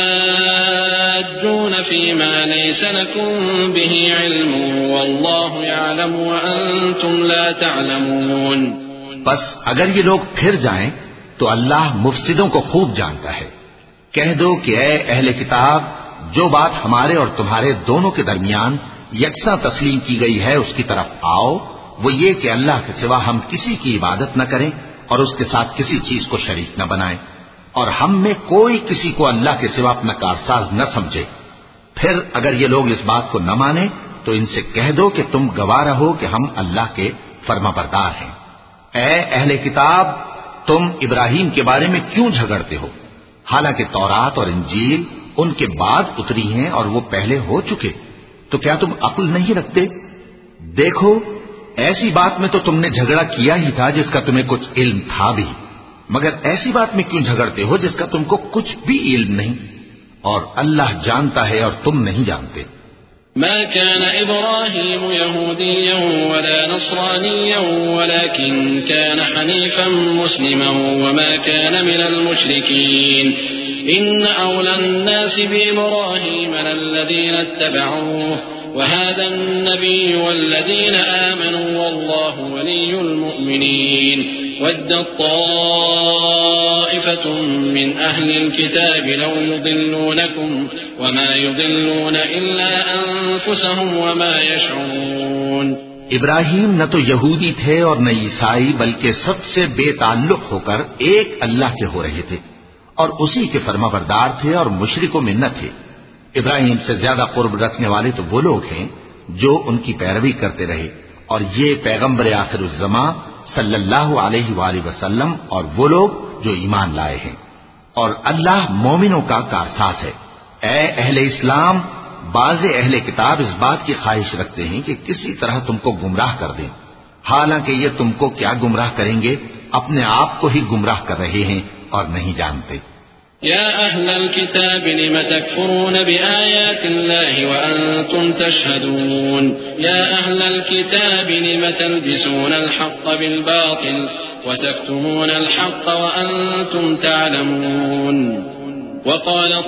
A: تحاجون فيما ليس لكم به علم والله يعلم وأنتم لا تعلمون.
B: بس اگر یہ لوگ پھر جائیں تو اللہ مفسدوں کو خوب جانتا ہے. کہہ دو کہ اے اہل کتاب، جو بات ہمارے اور تمہارے دونوں کے درمیان یکساں تسلیم کی گئی ہے اس کی طرف آؤ. وہ یہ کہ اللہ کے سوا ہم کسی کی عبادت نہ کریں اور اس کے ساتھ کسی چیز کو شریک نہ بنائیں، اور ہم میں کوئی کسی کو اللہ کے سوا اپنا کارساز نہ سمجھے. پھر اگر یہ لوگ اس بات کو نہ مانیں تو ان سے کہہ دو کہ تم گواہ رہو کہ ہم اللہ کے فرما بردار ہیں. اے اہل کتاب، تم ابراہیم کے بارے میں کیوں جھگڑتے ہو؟ حالانکہ تورات اور انجیل ان کے بعد اتری ہیں اور وہ پہلے ہو چکے. تو کیا تم عقل نہیں رکھتے؟ دیکھو، ایسی بات میں تو تم نے جھگڑا کیا ہی تھا جس کا تمہیں کچھ علم تھا بھی، مگر ایسی بات میں کیوں جھگڑتے ہو جس کا تم کو کچھ بھی علم نہیں؟ اور اللہ جانتا ہے اور تم نہیں جانتے.
A: ما كان إبراهيم يهوديا ولا نصرانيا ولكن كان حنيفا مسلما وما كان من المشركين. إن أولى الناس بإبراهيم للذين اتبعوه وهذا النبي والذين آمنوا والله ولي المؤمنين. ودت طائفة من أهل الكتاب لو يضلونكم وما يضلون إلا أنفسهم وما يشعرون.
B: ابراہیم نہ تو یہودی تھے اور نہ عیسائی، بلکہ سب سے بے تعلق ہو کر ایک اللہ کے ہو رہے تھے اور اسی کے فرما بردار تھے اور مشرکوں میں نہ تھے. ابراہیم سے زیادہ قرب رکھنے والے تو وہ لوگ ہیں جو ان کی پیروی کرتے رہے، اور یہ پیغمبر آخر الزماں صلی اللہ علیہ وآلہ وسلم اور وہ لوگ جو ایمان لائے ہیں، اور اللہ مومنوں کا کارساز ہے. اے اہل اسلام، بعض اہل کتاب اس بات کی خواہش رکھتے ہیں کہ کسی طرح تم کو گمراہ کر دیں، حالانکہ یہ تم کو کیا گمراہ کریں گے، اپنے آپ کو ہی گمراہ کر رہے ہیں اور نہیں جانتے.
A: يا أهل الكتاب لم تكفرون بآيات الله وأنتم تشهدون. يا أهل الكتاب لم تلبسون الحق بالباطل وتكتمون الحق وأنتم تعلمون. وقالت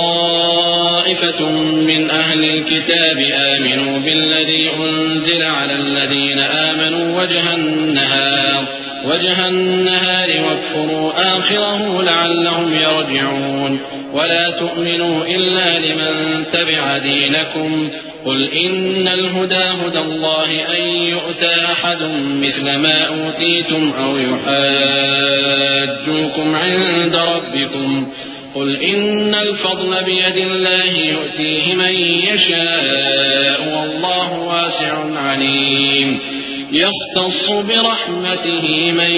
A: طائفة من أهل الكتاب آمنوا بالذي أنزل على الذين آمنوا وجه النهار وجه النهار واكفروا آخره لعلهم يرجعون. ولا تؤمنوا إلا لمن تبع دينكم قل إن الهدى هدى الله أن يؤتى أحد مثل ما أوتيتم أو يحاجوكم عند ربكم قل إن الفضل بيد الله يؤتيه من يشاء والله واسع عليم يختص برحمته من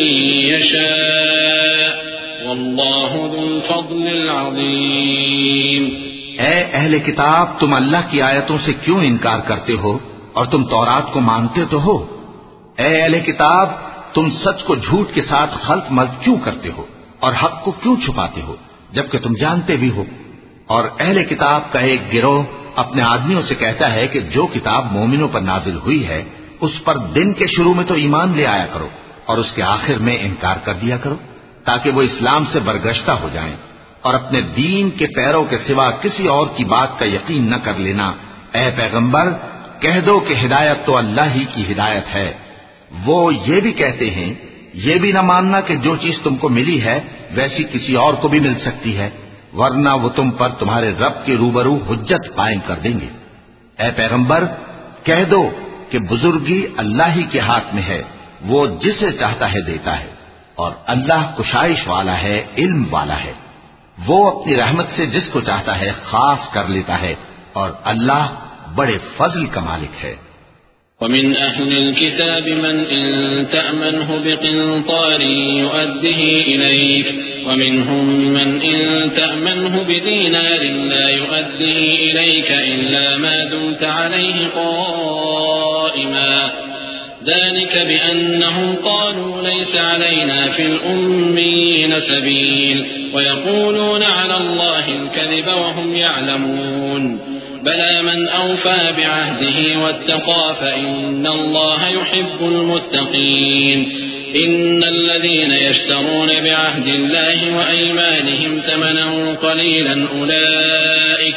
A: يشاء والله ذو الفضل العظيم۔
B: اے اہل کتاب، تم اللہ کی آیتوں سے کیوں انکار کرتے ہو اور تم تورات کو مانتے تو ہو؟ اے اہل کتاب، تم سچ کو جھوٹ کے ساتھ خلط ملط کیوں کرتے ہو اور حق کو کیوں چھپاتے ہو جبکہ تم جانتے بھی ہو؟ اور اہل کتاب کا ایک گروہ اپنے آدمیوں سے کہتا ہے کہ جو کتاب مومنوں پر نازل ہوئی ہے اس پر دن کے شروع میں تو ایمان لے آیا کرو اور اس کے آخر میں انکار کر دیا کرو تاکہ وہ اسلام سے برگشتہ ہو جائیں، اور اپنے دین کے پیروں کے سوا کسی اور کی بات کا یقین نہ کر لینا۔ اے پیغمبر، کہہ دو کہ ہدایت تو اللہ ہی کی ہدایت ہے۔ وہ یہ بھی کہتے ہیں یہ بھی نہ ماننا کہ جو چیز تم کو ملی ہے ویسی کسی اور کو بھی مل سکتی ہے، ورنہ وہ تم پر تمہارے رب کے روبرو حجت قائم کر دیں گے۔ اے پیغمبر، کہہ دو کہ بزرگی اللہ ہی کے ہاتھ میں ہے، وہ جسے چاہتا ہے دیتا ہے، اور اللہ کشائش والا ہے، علم والا ہے۔ وہ اپنی رحمت سے جس کو چاہتا ہے خاص کر لیتا ہے، اور اللہ بڑے فضل کا مالک ہے۔
A: ومن أهل الكتاب من إن تأمنه بقنطار يؤده إليك ومنهم من إن تأمنه بدينار لا يؤده إليك إلا ما دمت عليه قائما ذلك بأنهم قالوا ليس علينا في الأمين سبيل ويقولون على الله الكذب وهم يعلمون بلى من أوفى بعهده واتقى فإن الله يحب المتقين إن الذين يشترون بعهد الله وأيمانهم ثمنا قليلا أولئك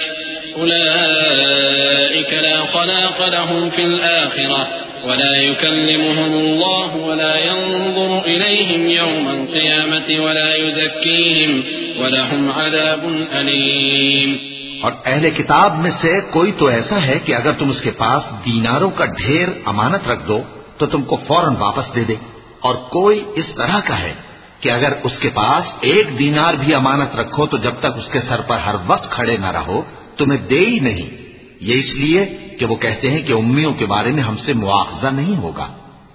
A: أولئك لا خلاق لهم في الآخرة ولا يكلمهم الله ولا ينظر إليهم يوم القيامة ولا يزكيهم ولهم عذاب أليم۔
B: اور اہل کتاب میں سے کوئی تو ایسا ہے کہ اگر تم اس کے پاس دیناروں کا ڈھیر امانت رکھ دو تو تم کو فوراً واپس دے دے، اور کوئی اس طرح کا ہے کہ اگر اس کے پاس ایک دینار بھی امانت رکھو تو جب تک اس کے سر پر ہر وقت کھڑے نہ رہو تمہیں دے ہی نہیں۔ یہ اس لیے کہ وہ کہتے ہیں کہ امیوں کے بارے میں ہم سے مواخذہ نہیں ہوگا۔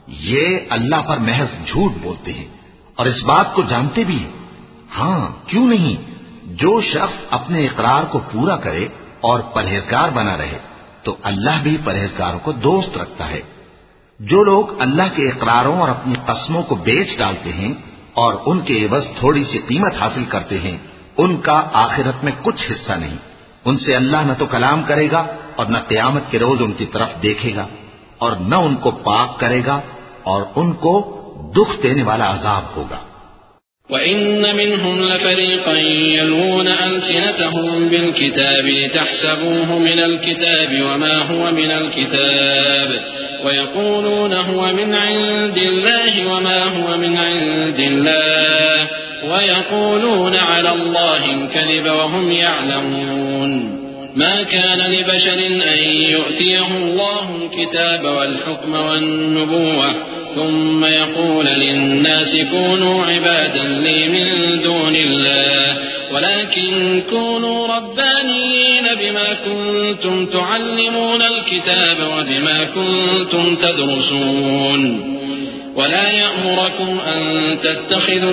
B: یہ اللہ پر محض جھوٹ بولتے ہیں اور اس بات کو جانتے بھی ہیں۔ ہاں کیوں نہیں، جو شخص اپنے اقرار کو پورا کرے اور پرہیزگار بنا رہے تو اللہ بھی پرہیزگاروں کو دوست رکھتا ہے۔ جو لوگ اللہ کے اقراروں اور اپنی قسموں کو بیچ ڈالتے ہیں اور ان کے عوض تھوڑی سی قیمت حاصل کرتے ہیں ان کا آخرت میں کچھ حصہ نہیں۔ ان سے اللہ نہ تو کلام کرے گا اور نہ قیامت کے روز ان کی طرف دیکھے گا، اور نہ ان کو پاک کرے گا، اور ان کو دکھ دینے والا عذاب ہوگا۔
A: وَإِنَّ مِنْهُمْ لَفَرِيقًا يَلْوُونَ أَلْسِنَتَهُم بِالْكِتَابِ لِتَحْسَبُوهُ مِنَ الْكِتَابِ وَمَا هُوَ مِنَ الْكِتَابِ وَيَقُولُونَ هُوَ مِنْ عِندِ اللَّهِ وَمَا هُوَ مِنْ عِندِ اللَّهِ وَيَقُولُونَ عَلَى اللَّهِ الْكَذِبَ وَهُمْ يَعْلَمُونَ ما كان لبشر أن يؤتيه الله الكتاب والحكم والنبوة ثم يقول للناس كونوا عبادا لي من دون الله ولكن كونوا ربانيين بما كنتم تعلمون الكتاب وبما كنتم تدرسون ولا يأمركم أن تتخذوا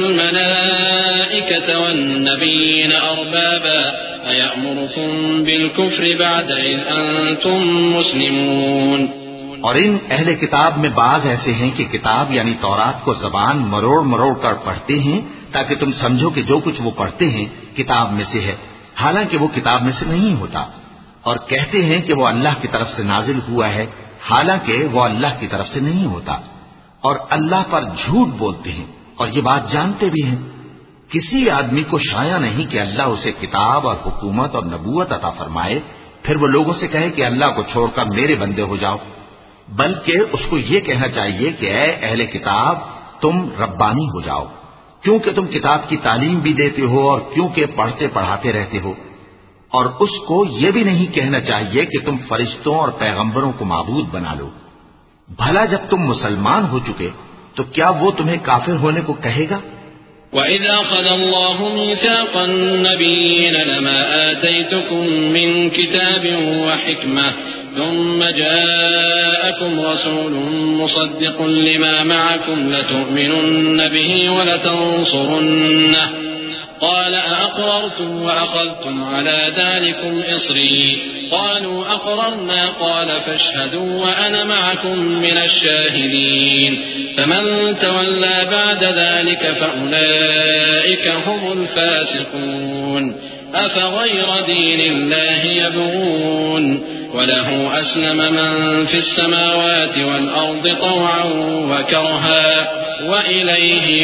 A: الملائكة والنبيين أربابا أيأمركم بالكفر بعد إذ أنتم مسلمون۔
B: اور ان اہل کتاب میں بعض ایسے ہیں کہ کتاب یعنی تورات کو زبان مروڑ مروڑ کر پڑھتے ہیں تاکہ تم سمجھو کہ جو کچھ وہ پڑھتے ہیں کتاب میں سے ہے، حالانکہ وہ کتاب میں سے نہیں ہوتا، اور کہتے ہیں کہ وہ اللہ کی طرف سے نازل ہوا ہے، حالانکہ وہ اللہ کی طرف سے نہیں ہوتا، اور اللہ پر جھوٹ بولتے ہیں اور یہ بات جانتے بھی ہیں۔ کسی آدمی کو شایع نہیں کہ اللہ اسے کتاب اور حکومت اور نبوت عطا فرمائے پھر وہ لوگوں سے کہے کہ اللہ کو چھوڑ کر میرے بندے ہو جاؤ، بلکہ اس کو یہ کہنا چاہیے کہ اے اہل کتاب تم ربانی ہو جاؤ، کیونکہ تم کتاب کی تعلیم بھی دیتے ہو اور کیونکہ پڑھتے پڑھاتے رہتے ہو، اور اس کو یہ بھی نہیں کہنا چاہیے کہ تم فرشتوں اور پیغمبروں کو معبود بنا لو۔ بھلا جب تم مسلمان ہو چکے تو کیا وہ تمہیں کافر ہونے کو کہے گا؟
A: وَإِذْ أَخَذَ اللَّهُ مِيثَاقَ النَّبِيِّينَ لَمَا آتَيْتُكُم مِّن كِتَابٍ وَحِكْمَةٍ ثُمَّ جَاءَكُمْ رَسُولٌ مُّصَدِّقٌ لِّمَا مَعَكُمْ لَتُؤْمِنُنَّ بِهِ وَلَتَنصُرُنَّهُ قال أأقررتم وأخذتم على ذلكم إصري قالوا أقررنا قال فاشهدوا وأنا معكم من الشاهدين فمن تولى بعد ذلك فأولئك هم الفاسقون أفغير دين الله يبغون وله أسلم من في السماوات والأرض طوعا وكرها وإليه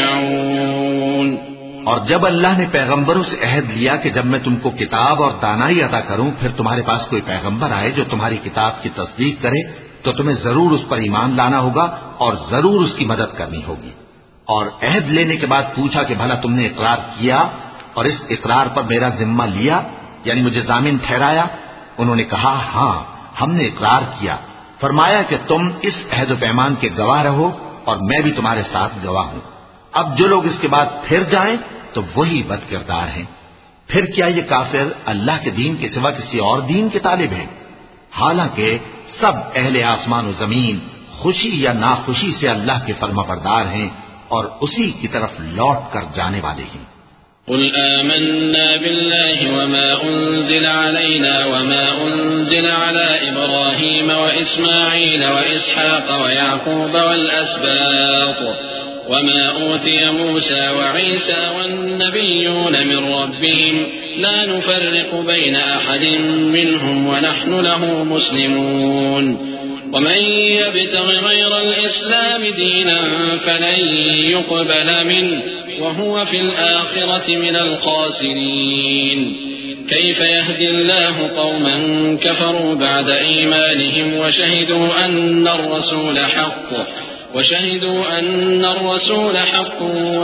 A: يرجعون.
B: اور جب اللہ نے پیغمبروں سے عہد لیا کہ جب میں تم کو کتاب اور دانائی عطا کروں پھر تمہارے پاس کوئی پیغمبر آئے جو تمہاری کتاب کی تصدیق کرے تو تمہیں ضرور اس پر ایمان لانا ہوگا اور ضرور اس کی مدد کرنی ہوگی. اور عہد لینے کے بعد پوچھا کہ بھلا تم نے اقرار کیا اور اس اقرار پر میرا ذمہ لیا یعنی مجھے ضامن ٹھہرایا؟ انہوں نے کہا ہاں ہم نے اقرار کیا. فرمایا کہ تم اس عہد و پیمان کے گواہ رہو اور میں بھی تمہارے ساتھ گواہ ہوں. اب جو لوگ اس کے بعد پھر جائیں تو وہی بد کردار ہیں. پھر کیا یہ کافر اللہ کے دین کے سوا کسی اور دین کے طالب ہیں؟ حالانکہ سب اہل آسمان و زمین خوشی یا ناخوشی سے اللہ کے فرما بردار ہیں اور اسی کی طرف لوٹ کر جانے والے ہیں.
A: قل آمنا بالله وما أنزل علينا وما أنزل على إبراهيم وإسماعيل وإسحاق ويعقوب والأسباط وما أوتي موسى وعيسى والنبيون من ربهم لا نفرق بين أحد منهم ونحن له مسلمون ومن يبتغ غير الإسلام دينا فلن يقبل منه وهو في الآخرة من الخاسرين. كيف يهدي الله قوما كفروا بعد إيمانهم وشهدوا أن الرسول حق وشهدوا أن الرسول حق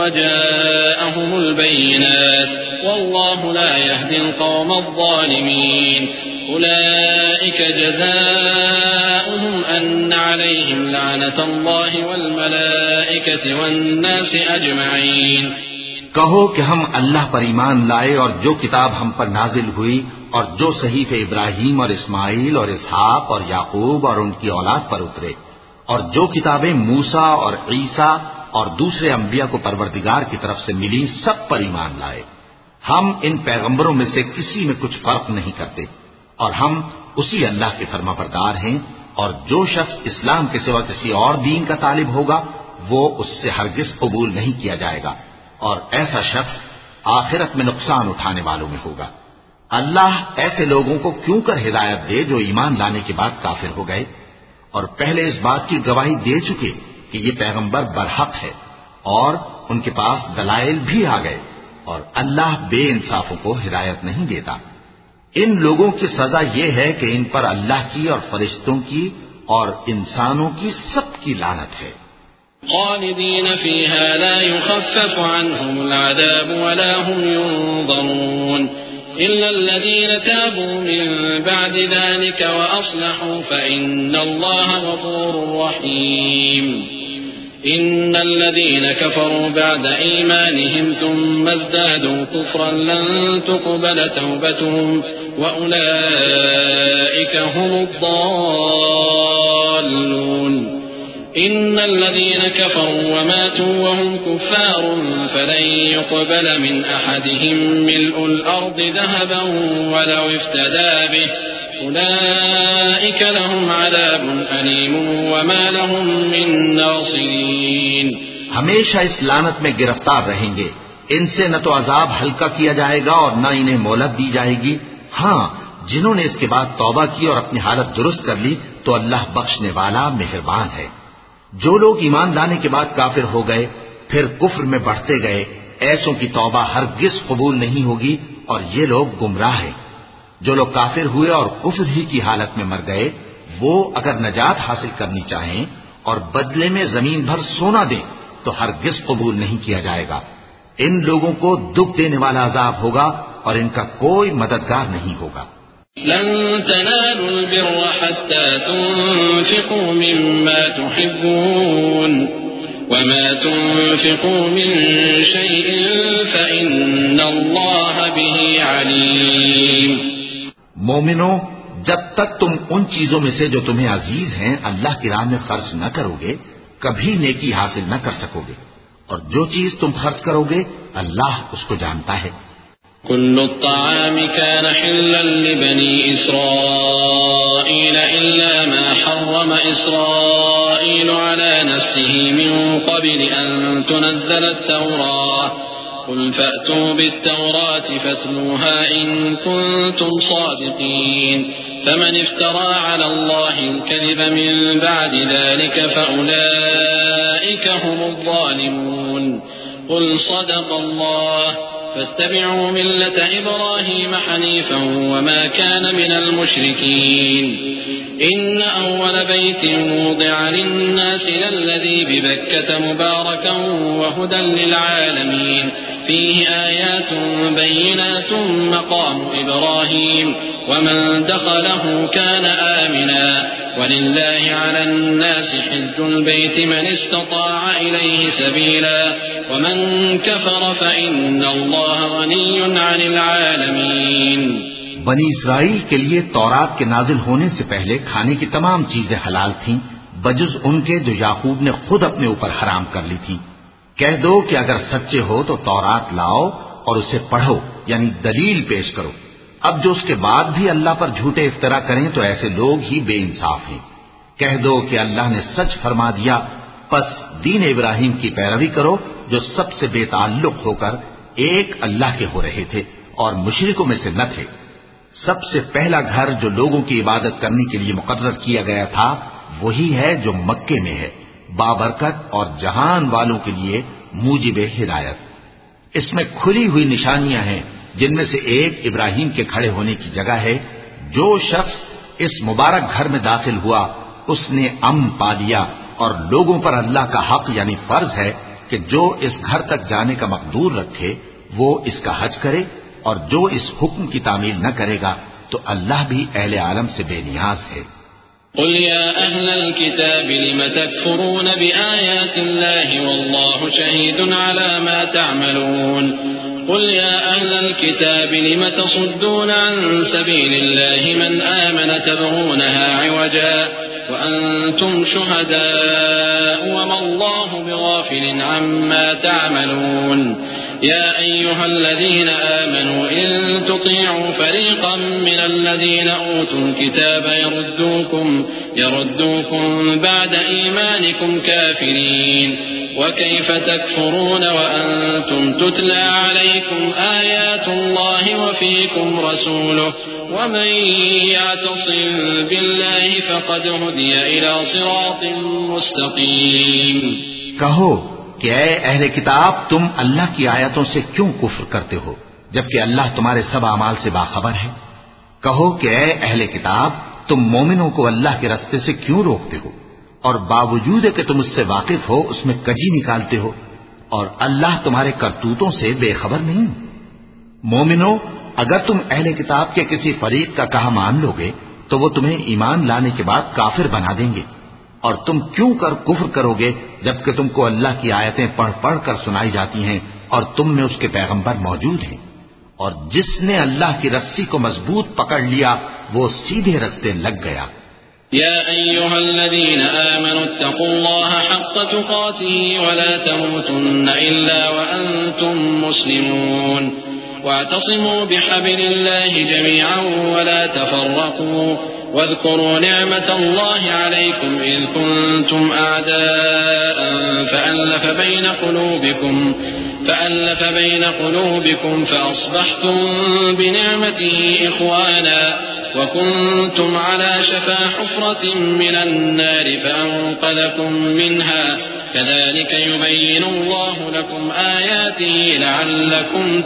A: وجاءهم البينات والله لا يهدي القوم الظالمين. أولئك جزاؤهم أن عليهم لعنة الله والملائكة والناس أجمعين.
B: کہو کہ ہم اللہ پر ایمان لائے اور جو کتاب ہم پر نازل ہوئی اور جو صحیفے ابراہیم اور اسماعیل اور اسحاق اور یعقوب اور ان کی اولاد پر اترے اور جو کتابیں موسیٰ اور عیسیٰ اور دوسرے انبیاء کو پروردگار کی طرف سے ملی سب پر ایمان لائے. ہم ان پیغمبروں میں سے کسی میں کچھ فرق نہیں کرتے اور ہم اسی اللہ کے فرما بردار ہیں. اور جو شخص اسلام کے سوا کسی اور دین کا طالب ہوگا وہ اس سے ہرگز قبول نہیں کیا جائے گا اور ایسا شخص آخرت میں نقصان اٹھانے والوں میں ہوگا. اللہ ایسے لوگوں کو کیوں کر ہدایت دے جو ایمان لانے کے بعد کافر ہو گئے اور پہلے اس بات کی گواہی دے چکے کہ یہ پیغمبر برحق ہے اور ان کے پاس دلائل بھی آ گئے اور اللہ بے انصافوں کو ہدایت نہیں دیتا. ان لوگوں کی سزا یہ ہے کہ ان پر اللہ کی اور فرشتوں کی اور انسانوں کی سب کی لعنت ہے.
A: خالدین فیہا لا یخفف عنہم العذاب ولا هم ينظرون إلا الذين تابوا من بعد ذلك وأصلحوا فإن الله غفور رحيم. إن الذين كفروا بعد إيمانهم ثم ازدادوا كفرا لن تقبل توبتهم وأولئك هم الضالون. إن الذين كفروا وماتوا وهم كفار فلن يقبل من أحدهم ملء الأرض ذهبا ولو افتدى به أولئك لهم عذاب أليم وما لهم من ناصرين.
B: ہمیشہ اس لعنت میں گرفتار رہیں گے. ان سے نہ تو عذاب ہلکا کیا جائے گا اور نہ انہیں مہلت دی جائے گی. ہاں جنہوں نے اس کے بعد توبہ کی اور اپنی حالت درست کر لی تو اللہ بخشنے والا مہربان ہے. جو لوگ ایمان لانے کے بعد کافر ہو گئے پھر کفر میں بڑھتے گئے ایسوں کی توبہ ہرگز قبول نہیں ہوگی اور یہ لوگ گمراہ ہیں. جو لوگ کافر ہوئے اور کفر ہی کی حالت میں مر گئے وہ اگر نجات حاصل کرنی چاہیں اور بدلے میں زمین بھر سونا دیں تو ہرگز قبول نہیں کیا جائے گا. ان لوگوں کو دکھ دینے والا عذاب ہوگا اور ان کا کوئی مددگار نہیں ہوگا.
A: لن تنالوا البر حتى تنفقوا مما تحبون وما تنفقوا من شيء فإن الله به عليم.
B: مومنو، جب تک تم ان چیزوں میں سے جو تمہیں عزیز ہیں اللہ کی راہ میں خرچ نہ کرو گے کبھی نیکی حاصل نہ کر سکو گے، اور جو چیز تم خرچ کرو گے اللہ اس کو جانتا ہے.
A: كل الطعام كان حلا لبني إسرائيل إلا ما حرم إسرائيل على نفسه من قبل أن تنزل التوراة قل فأتوا بالتوراة فاتلوها إن كنتم صادقين فمن افترى على الله الكذب من بعد ذلك فأولئك هم الظالمون. قل صدق الله فاتبعوا ملة إبراهيم حنيفا وما كان من المشركين. إن أول بيت وضع للناس للذي ببكة مباركا وهدى للعالمين فيه آيات بينات مقام إبراهيم ومن دخله كان آمنا ولله على الناس حج البيت من استطاع إليه سبيلا ومن كفر فإن الله غني عن العالمين.
B: بنی اسرائیل کے لیے تورات کے نازل ہونے سے پہلے کھانے کی تمام چیزیں حلال تھیں بجز ان کے جو یعقوب نے خود اپنے اوپر حرام کر لی تھی. کہہ دو کہ اگر سچے ہو تو تورات لاؤ اور اسے پڑھو، یعنی دلیل پیش کرو. اب جو اس کے بعد بھی اللہ پر جھوٹے افطرا کریں تو ایسے لوگ ہی بے انصاف ہیں. کہہ دو کہ اللہ نے سچ فرما دیا، پس دین ابراہیم کی پیروی کرو جو سب سے بے تعلق ہو کر ایک اللہ کے ہو رہے تھے اور مشرکوں میں سے نہ تھے. سب سے پہلا گھر جو لوگوں کی عبادت کرنے کے لیے مقرر کیا گیا تھا وہی ہے جو مکے میں ہے، بابرکت اور جہان والوں کے لیے موجب ہدایت. اس میں کھلی ہوئی نشانیاں ہیں جن میں سے ایک ابراہیم کے کھڑے ہونے کی جگہ ہے. جو شخص اس مبارک گھر میں داخل ہوا اس نے امن پا لیا، اور لوگوں پر اللہ کا حق یعنی فرض ہے کہ جو اس گھر تک جانے کا مقدور رکھے وہ اس کا حج کرے، اور جو اس حکم کی تعمیل نہ کرے گا تو اللہ بھی اہل عالم سے بے نیاز ہے.
A: قل يا أهل الكتاب لم تكفرون بآيات الله والله شهيد على ما تعملون. قل يا أهل الكتاب لم تصدون عن سبيل الله من آمن تبغونها عوجا وأنتم شهداء وما الله بغافل عما تعملون. يا أيها الذين آمنوا إن تطيعوا فريقا من الذين أوتوا الكتاب يردوكم, يردوكم بعد إيمانكم كافرين وكيف تكفرون وأنتم تتلى عليكم آيات الله وفيكم رسوله ومن يعتصم بالله فقد هدي إلى صراط مستقيم.
B: کہو کہ اے اہل کتاب تم اللہ کی آیتوں سے کیوں کفر کرتے ہو جبکہ اللہ تمہارے سب اعمال سے باخبر ہے. کہو کہ اے اہل کتاب تم مومنوں کو اللہ کے راستے سے کیوں روکتے ہو اور باوجود کہ تم اس سے واقف ہو اس میں کجی نکالتے ہو اور اللہ تمہارے کرتوتوں سے بے خبر نہیں. مومنوں اگر تم اہل کتاب کے کسی فریق کا کہا مان لو گے تو وہ تمہیں ایمان لانے کے بعد کافر بنا دیں گے، اور تم کیوں کر کفر کرو گے جبکہ تم کو اللہ کی آیتیں پڑھ پڑھ کر سنائی جاتی ہیں اور تم میں اس کے پیغمبر موجود ہیں. اور جس نے اللہ کی رسی کو مضبوط پکڑ لیا وہ سیدھے رستے لگ گیا.
A: يا أيها الذين آمنوا اتقوا الله حق تقاته ولا تموتن إلا وأنتم مسلمون واعتصموا بحبل الله جميعا ولا تفرقوا واذكروا نعمة الله عليكم إذ كنتم أعداء فألف بين قلوبكم فألف بين قلوبكم فأصبحتم بنعمته إخوانا وكنتم على شفا حفرة من النار فأنقذكم منها كذلك يبين الله لكم آياته لعلكم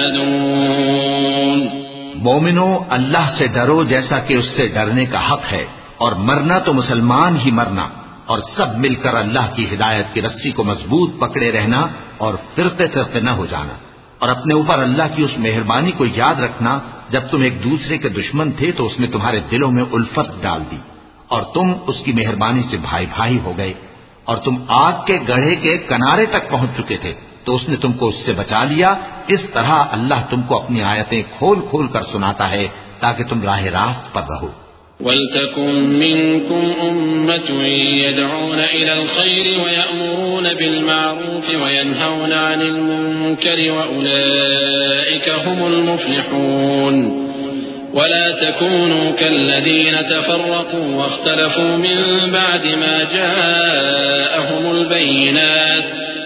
A: تهتدون.
B: مومنو اللہ سے ڈرو جیسا کہ اس سے ڈرنے کا حق ہے، اور مرنا تو مسلمان ہی مرنا، اور سب مل کر اللہ کی ہدایت کی رسی کو مضبوط پکڑے رہنا اور فرقے فرقے نہ ہو جانا، اور اپنے اوپر اللہ کی اس مہربانی کو یاد رکھنا جب تم ایک دوسرے کے دشمن تھے تو اس نے تمہارے دلوں میں الفت ڈال دی اور تم اس کی مہربانی سے بھائی بھائی ہو گئے، اور تم آگ کے گڑھے کے کنارے تک پہنچ چکے تھے تو اس نے تم کو اس سے بچا لیا. اس طرح اللہ تم کو اپنی آیتیں کھول کھول کر سناتا ہے تاکہ تم راہ راست پر رہو.
A: وَلْتَكُن مِّنكُمْ أُمَّةٌ يَدْعُونَ إِلَى الْخَيْرِ وَيَأْمُرُونَ بِالْمَعْرُوفِ وَيَنْهَوْنَ عَنِ الْمُنكَرِ وَأُولَئِكَ هُمُ الْمُفْلِحُونَ. ولا تكونوا كالذين تفرقوا واختلفوا من بعد ما جاءهم البينات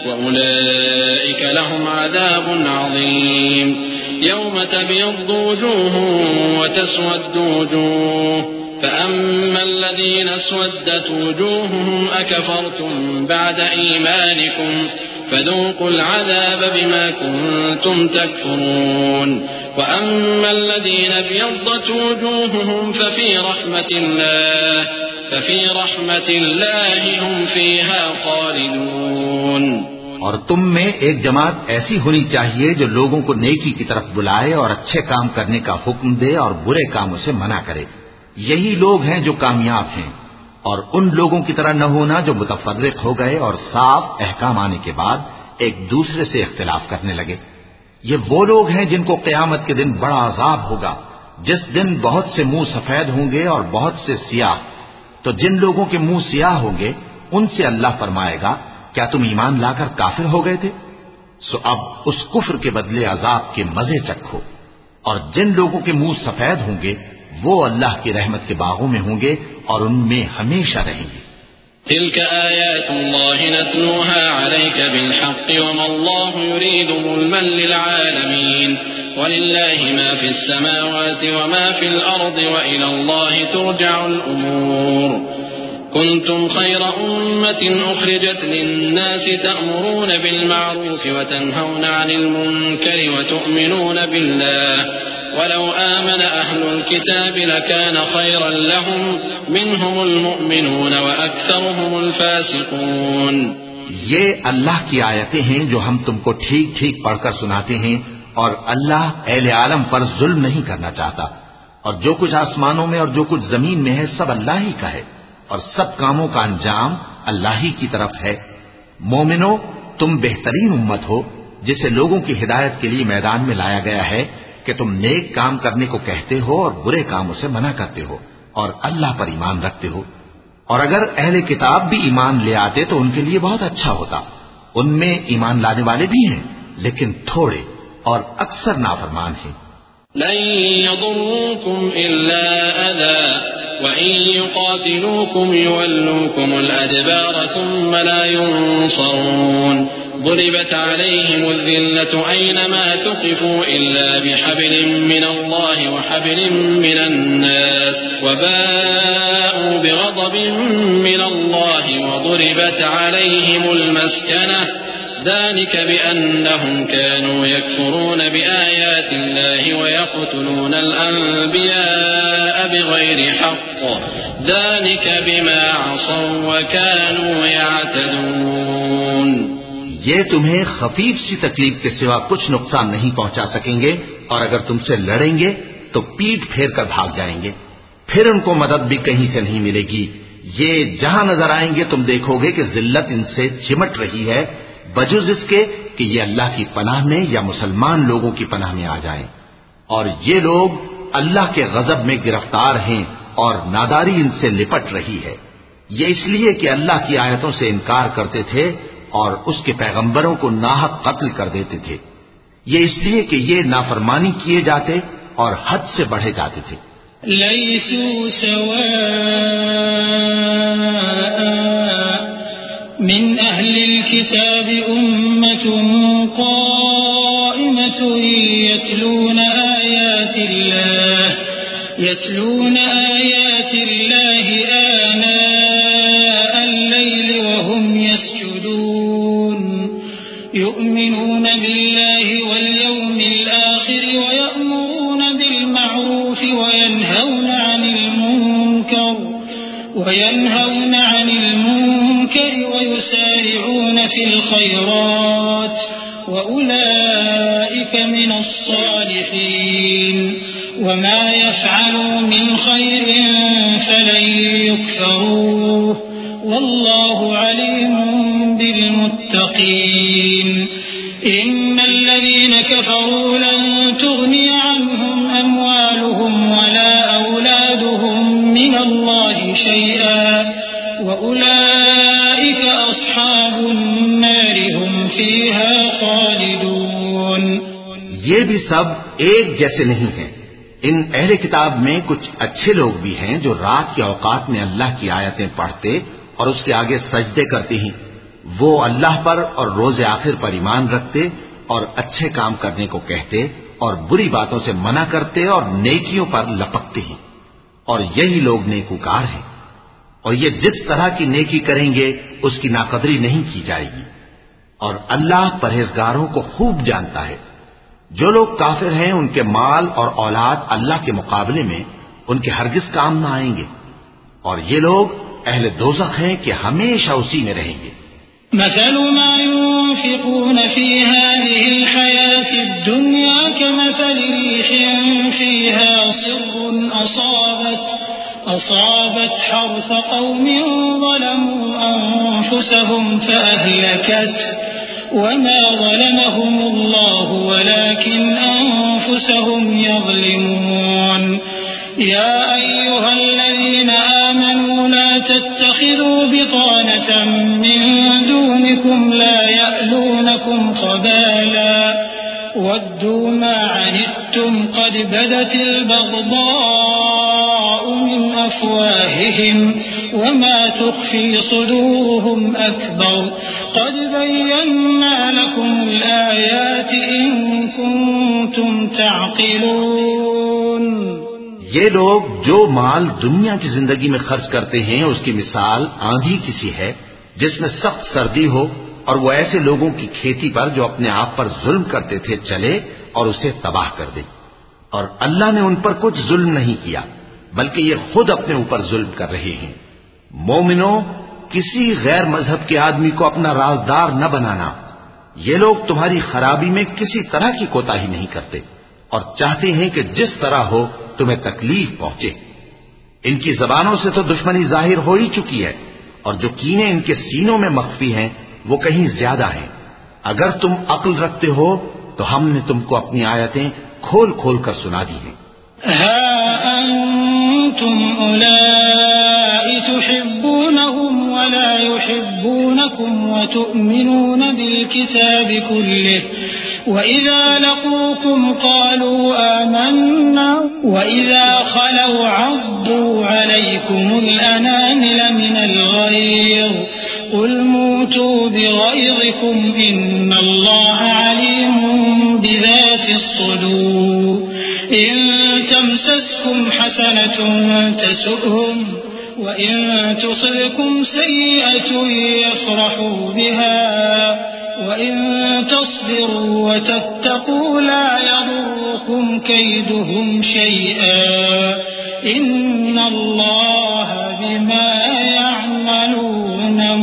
A: وأولئك لهم عذاب عظيم. يوم تبيض وجوه وتسود وجوه فأما الذين اسودت وجوههم أكفرتم بعد إيمانكم فذوقوا العذاب بما كنتم تكفرون. وأما الذين ابيضت وجوههم ففي رحمة الله ففي رحمة الله هم فيها خالدون.
B: اور تم میں ایک جماعت ایسی ہونی چاہیے جو لوگوں کو نیکی کی طرف بلائے اور اچھے کام کرنے کا حکم دے اور برے کاموں سے منع کرے. یہی لوگ ہیں جو کامیاب ہیں. اور ان لوگوں کی طرح نہ ہونا جو متفرق ہو گئے اور صاف احکام آنے کے بعد ایک دوسرے سے اختلاف کرنے لگے. یہ وہ لوگ ہیں جن کو قیامت کے دن بڑا عذاب ہوگا جس دن بہت سے منہ سفید ہوں گے اور بہت سے سیاہ. تو جن لوگوں کے منہ سیاہ ہوں گے ان سے اللہ فرمائے گا کیا تم ایمان لا کر کافر ہو گئے تھے؟ سو اب اس کفر کے بدلے عذاب کے مزے چکھو. اور جن لوگوں کے منہ سفید ہوں گے وہ اللہ کی رحمت کے باغوں میں ہوں گے اور ان میں ہمیشہ رہیں گے.
A: تلك آيات الله نتلوها عليك بالحق وما الله يريد ظلما للعالمين ولله ما في السماوات وما في الأرض وإلى الله ترجع الأمور. كنتم خير أمة أخرجت للناس تأمرون بالمعروف وتنهون عن المنكر وتؤمنون بالله ولو آمن أهل الكتاب لكان خيرا لهم منهم المؤمنون وأكثرهم الفاسقون.
B: یہ اللہ کی آیتیں ہیں جو ہم تم کو ٹھیک ٹھیک پڑھ کر سناتے ہیں اور اللہ اہل عالم پر ظلم نہیں کرنا چاہتا. اور جو کچھ آسمانوں میں اور جو کچھ زمین میں ہے سب اللہ ہی کا ہے اور سب کاموں کا انجام اللہ ہی کی طرف ہے. مومنو تم بہترین امت ہو جسے لوگوں کی ہدایت کے لیے میدان میں لایا گیا ہے کہ تم نیک کام کرنے کو کہتے ہو اور برے کاموں سے منع کرتے ہو اور اللہ پر ایمان رکھتے ہو. اور اگر اہل کتاب بھی ایمان لے آتے تو ان کے لیے بہت اچھا ہوتا. ان میں ایمان لانے والے بھی ہیں لیکن تھوڑے اور اکثر نافرمان ہیں.
A: لن يضروكم إلا أذى وإن يقاتلوكم يولوكم الأدبار ثم لا ينصرون. ضربت عليهم الذلة أينما ثقفوا إلا بحبل من الله وحبل من الناس وباءوا بغضب من الله وضربت عليهم المسكنة ذلك بأنهم كانوا يكفرون بآيات الله ويقتلون الأنبياء بغير حق ذلك بما عصوا وكانوا يعتدون.
B: یہ تمہیں خفیف سی تکلیف کے سوا کچھ نقصان نہیں پہنچا سکیں گے اور اگر تم سے لڑیں گے تو پیٹ پھیر کر بھاگ جائیں گے. پھر ان کو مدد بھی کہیں سے نہیں ملے گی. یہ جہاں نظر آئیں گے تم دیکھو گے کہ ذلت ان سے چمٹ رہی ہے بجز اس کے کہ یہ اللہ کی پناہ میں یا مسلمان لوگوں کی پناہ میں آ جائیں. اور یہ لوگ اللہ کے غضب میں گرفتار ہیں اور ناداری ان سے لپٹ رہی ہے. یہ اس لیے کہ اللہ کی آیتوں سے انکار کرتے تھے اور اس کے پیغمبروں کو ناحق قتل کر دیتے تھے. یہ اس لیے کہ یہ نافرمانی کیے جاتے اور حد سے بڑھے جاتے تھے.
C: لیسوا سواء من اہل الكتاب امة قائمة يتلون آیات اللہ يتلون آیات اللہ آناء الليل وهم يسجدون يؤمنون بالله واليوم الآخر ويأمرون بالمعروف وينهون عن المنكر وينهون عن المنكر ويسارعون في الخيرات وأولئك من الصالحين وما يفعلوا من خير فلن يكفروه والله عليم بالمتقين إن الذين كفروا لن تغني عنهم أموالهم ولا أولادهم من الله شيئا وأولئك أصحاب النار هم فيها خالدون.
B: یہ بھی سب ایک جیسے نہیں ہیں. ان اہل کتاب میں کچھ اچھے لوگ بھی ہیں جو رات کے اوقات میں اللہ کی آیتیں پڑھتے اور اس کے آگے سجدے کرتے ہیں. وہ اللہ پر اور روز آخر پر ایمان رکھتے اور اچھے کام کرنے کو کہتے اور بری باتوں سے منع کرتے اور نیکیوں پر لپکتے ہیں. اور یہی لوگ نیکوکار ہیں. اور یہ جس طرح کی نیکی کریں گے اس کی ناقدری نہیں کی جائے گی. اور اللہ پرہیزگاروں کو خوب جانتا ہے. جو لوگ کافر ہیں ان کے مال اور اولاد اللہ کے مقابلے میں ان کے ہرگز کام نہ آئیں گے. اور یہ لوگ اہل دوزخ ہیں کہ ہمیشہ اسی میں رہیں گے.
C: مثل ما ينفقون في هذه الحياة الدنيا كمثل ريح فيها صر أصابت أصابت حرث قوم ظلموا أنفسهم فأهلكته وما ظلمهم الله ولكن أنفسهم يظلمون. يا أيها الذين آمنوا لا تتخذوا بطانة من دونكم لا يألونكم خبالا ودوا ما عنتم قد بدت البغضاء من أفواههم وما تخفي صدورهم أكبر قد بينا لكم الآيات إن كنتم تعقلون.
B: یہ لوگ جو مال دنیا کی زندگی میں خرچ کرتے ہیں اس کی مثال آندھی کسی ہے جس میں سخت سردی ہو اور وہ ایسے لوگوں کی کھیتی پر جو اپنے آپ پر ظلم کرتے تھے چلے اور اسے تباہ کر دے. اور اللہ نے ان پر کچھ ظلم نہیں کیا بلکہ یہ خود اپنے اوپر ظلم کر رہے ہیں. مومنوں، کسی غیر مذہب کے آدمی کو اپنا رازدار نہ بنانا. یہ لوگ تمہاری خرابی میں کسی طرح کی کوتاہی نہیں کرتے اور چاہتے ہیں کہ جس طرح ہو تمہیں تکلیف پہنچے. ان کی زبانوں سے تو دشمنی ظاہر ہو ہی چکی ہے اور جو کینے ان کے سینوں میں مخفی ہیں وہ کہیں زیادہ ہیں. اگر تم عقل رکھتے ہو تو ہم نے تم کو اپنی آیتیں کھول کھول کر سنا دی ہیں.
C: ها أنتم أولئك تحبونهم ولا يحبونكم وتؤمنون بالكتاب كله وإذا لقوكم قالوا آمنا وإذا خلوا عضوا عليكم الأنامل من الغيظ قل موتوا بغيظكم إن الله عليم بذات الصدور. إن تمسسكم حسنة تسؤهم وإن تصبكم سيئة يفرحوا بها وإن تصبروا وتتقوا لا يضركم كيدهم شيئا إن الله بما يعملون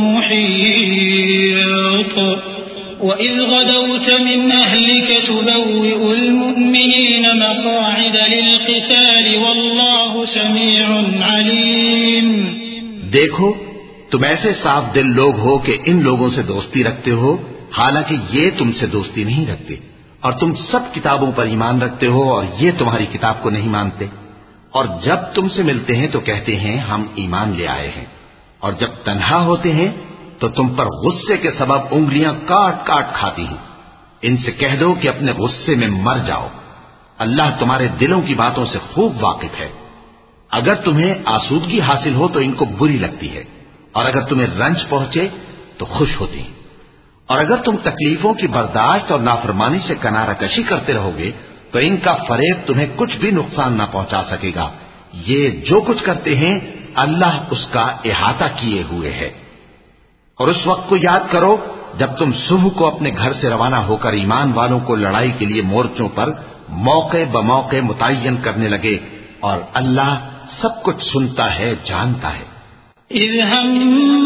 C: محيط. وإذ غدوت من أهلك تبوئ المؤمنين مقاعد للقتال والله سميع عليم.
B: دیکھو تم ایسے صاف دل لوگ ہو کہ ان لوگوں سے دوستی رکھتے ہو حالانکہ یہ تم سے دوستی نہیں رکھتے اور تم سب کتابوں پر ایمان رکھتے ہو اور یہ تمہاری کتاب کو نہیں مانتے. اور جب تم سے ملتے ہیں تو کہتے ہیں ہم ایمان لے آئے ہیں اور جب تنہا ہوتے ہیں تو تم پر غصے کے سبب انگلیاں کاٹ کاٹ کھاتی ہیں. ان سے کہہ دو کہ اپنے غصے میں مر جاؤ. اللہ تمہارے دلوں کی باتوں سے خوب واقف ہے. اگر تمہیں آسودگی حاصل ہو تو ان کو بری لگتی ہے اور اگر تمہیں رنج پہنچے تو خوش ہوتی ہیں. اور اگر تم تکلیفوں کی برداشت اور نافرمانی سے کنارہ کشی کرتے رہو گے تو ان کا فریب تمہیں کچھ بھی نقصان نہ پہنچا سکے گا. یہ جو کچھ کرتے ہیں اللہ اس کا احاطہ کیے ہوئے ہے. اور اس وقت کو یاد کرو جب تم صبح کو اپنے گھر سے روانہ ہو کر ایمان والوں کو لڑائی کے لیے مورچوں پر موقع بموقع متعین کرنے لگے اور اللہ سب کچھ سنتا ہے جانتا ہے.
C: إذ هم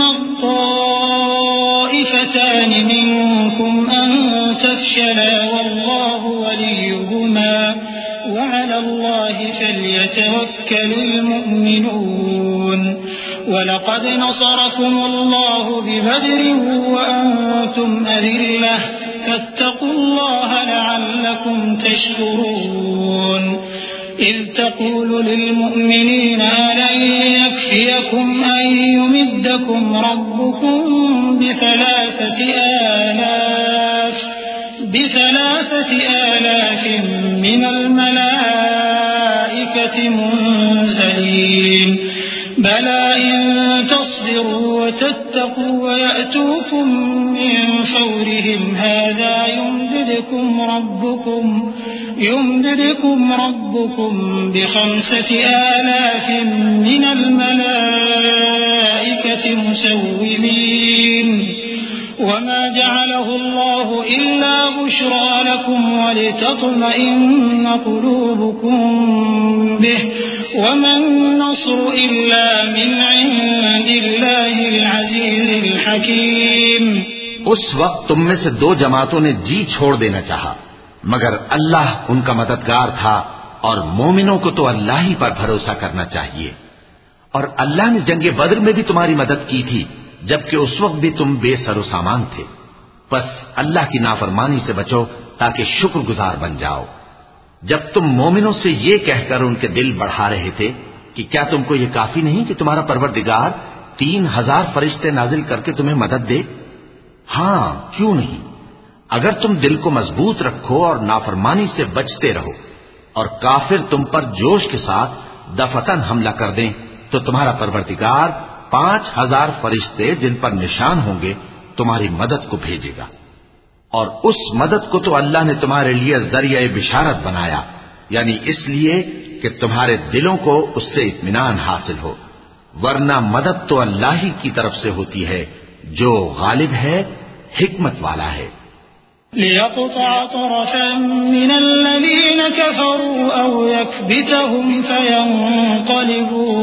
C: الطائفتان منكم أن تفشلا والله وليهما وعلى الله فليتوكل المؤمنون. وَلَقَدْ نَصَرَكُمُ اللَّهُ بِبَدْرٍ وَأَنْتُمْ أَذِلَّةٌ فَاتَّقُوا اللَّهَ لَعَلَّكُمْ تَشْكُرُونَ إِذْ تَقُولُ لِلْمُؤْمِنِينَ أَلَنْ يَكْفِيَكُمْ أَنْ يُمِدَّكُمْ رَبُّكُمْ بِثَلَاثَةِ آلَافٍ بِثَلَاثَةِ آلَافٍ مِنَ الْمَلَائِكَةِ مُنْزَلِينَ بَلَى إِن تَصْبِرُوا وَتَتَّقُوا وَيَأْتُوكُم مِّن فَوْرِهِمْ هَٰذَا يُمْدِدْكُمْ رَبُّكُمْ يُمْدِدْكُمْ رَبُّكُمْ بِخَمْسَةِ آلَافٍ مِّنَ الْمَلَائِكَةِ مُسَوِّمِينَ وَمَا جَعَلَهُ اللَّهُ إِلَّا بُشْرَىٰ لَكُمْ وَلِتَطْمَئِنَّ قُلُوبُكُم بِهِ وَمَا النَّصْرُ إِلَّا مِنْ عِندِ اللَّهِ الْعَزِيزِ الْحَكِيمِ۔
B: اس وقت تم میں سے دو جماعتوں نے جی چھوڑ دینا چاہا، مگر اللہ ان کا مددگار تھا، اور مومنوں کو تو اللہ ہی پر بھروسہ کرنا چاہیے۔ اور اللہ نے جنگ بدر میں بھی تمہاری مدد کی تھی، جبکہ اس وقت بھی تم بے سر و سامان تھے۔ بس اللہ کی نافرمانی سے بچو تاکہ شکر گزار بن جاؤ۔ جب تم مومنوں سے یہ کہہ کر ان کے دل بڑھا رہے تھے کہ کیا تم کو یہ کافی نہیں کہ تمہارا پروردگار تین ہزار فرشتے نازل کر کے تمہیں مدد دے؟ ہاں، کیوں نہیں؟ اگر تم دل کو مضبوط رکھو اور نافرمانی سے بچتے رہو اور کافر تم پر جوش کے ساتھ دفتن حملہ کر دیں تو تمہارا پروردگار پانچ ہزار فرشتے جن پر نشان ہوں گے تمہاری مدد کو بھیجے گا، اور اس مدد کو تو اللہ نے تمہارے لیے ذریعہ بشارت بنایا، یعنی اس لیے کہ تمہارے دلوں کو اس سے اطمینان حاصل ہو، ورنہ مدد تو اللہ ہی کی طرف سے ہوتی ہے جو غالب ہے، حکمت والا ہے۔
C: لِيَقْطَعَ طَرَفًا مِّنَ الَّذِينَ كَفَرُوا أَوْ يَكْبِتَهُمْ فَيَنقَلِبُوا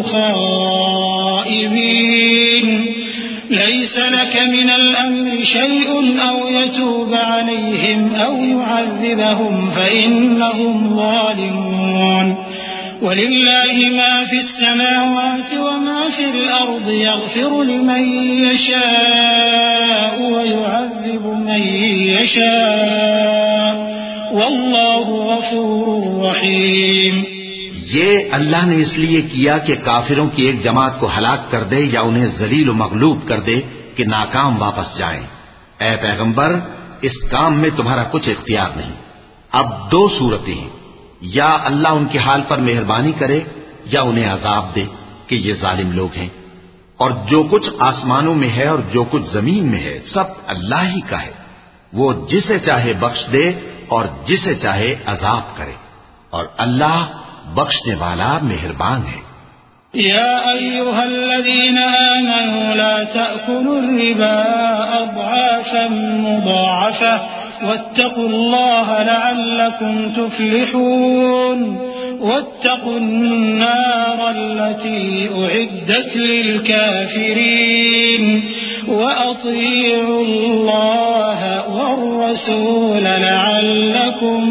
C: خَائِبِينَ لَيْسَ لَكَ مِنَ الْأَمْرِ شَيْءٌ أَوْ يَتُوبَ عَلَيْهِمْ أَوْ يُعَذِّبَهُمْ فَإِنَّهُمْ ظَالِمُونَ وَلِلَّهِ مَا فِي السَّمَاوَاتِ وَمَا فِي الْأَرْضِ يَغْفِرُ لِمَن يَشَاءُ وَيُعَذِّبُ مَن يَشَاءُ وَاللَّهُ غَفُورٌ رَّحِيمٌ۔
B: یہ اللہ نے اس لیے کیا کہ کافروں کی ایک جماعت کو ہلاک کر دے یا انہیں ذلیل و مغلوب کر دے کہ ناکام واپس جائیں۔ اے پیغمبر، اس کام میں تمہارا کچھ اختیار نہیں۔ اب دو صورتیں ہیں، یا اللہ ان کے حال پر مہربانی کرے یا انہیں عذاب دے کہ یہ ظالم لوگ ہیں، اور جو کچھ آسمانوں میں ہے اور جو کچھ زمین میں ہے سب اللہ ہی کا ہے، وہ جسے چاہے بخش دے اور جسے چاہے عذاب کرے، اور اللہ بخشنے والا مہربان ہے۔
C: يا أيها الذين آمنوا لا تأكلوا الربا أضعافا مضاعفة واتقوا الله لعلكم تفلحون واتقوا النار التي أعدت للكافرين وأطيعوا الله والرسول لعلكم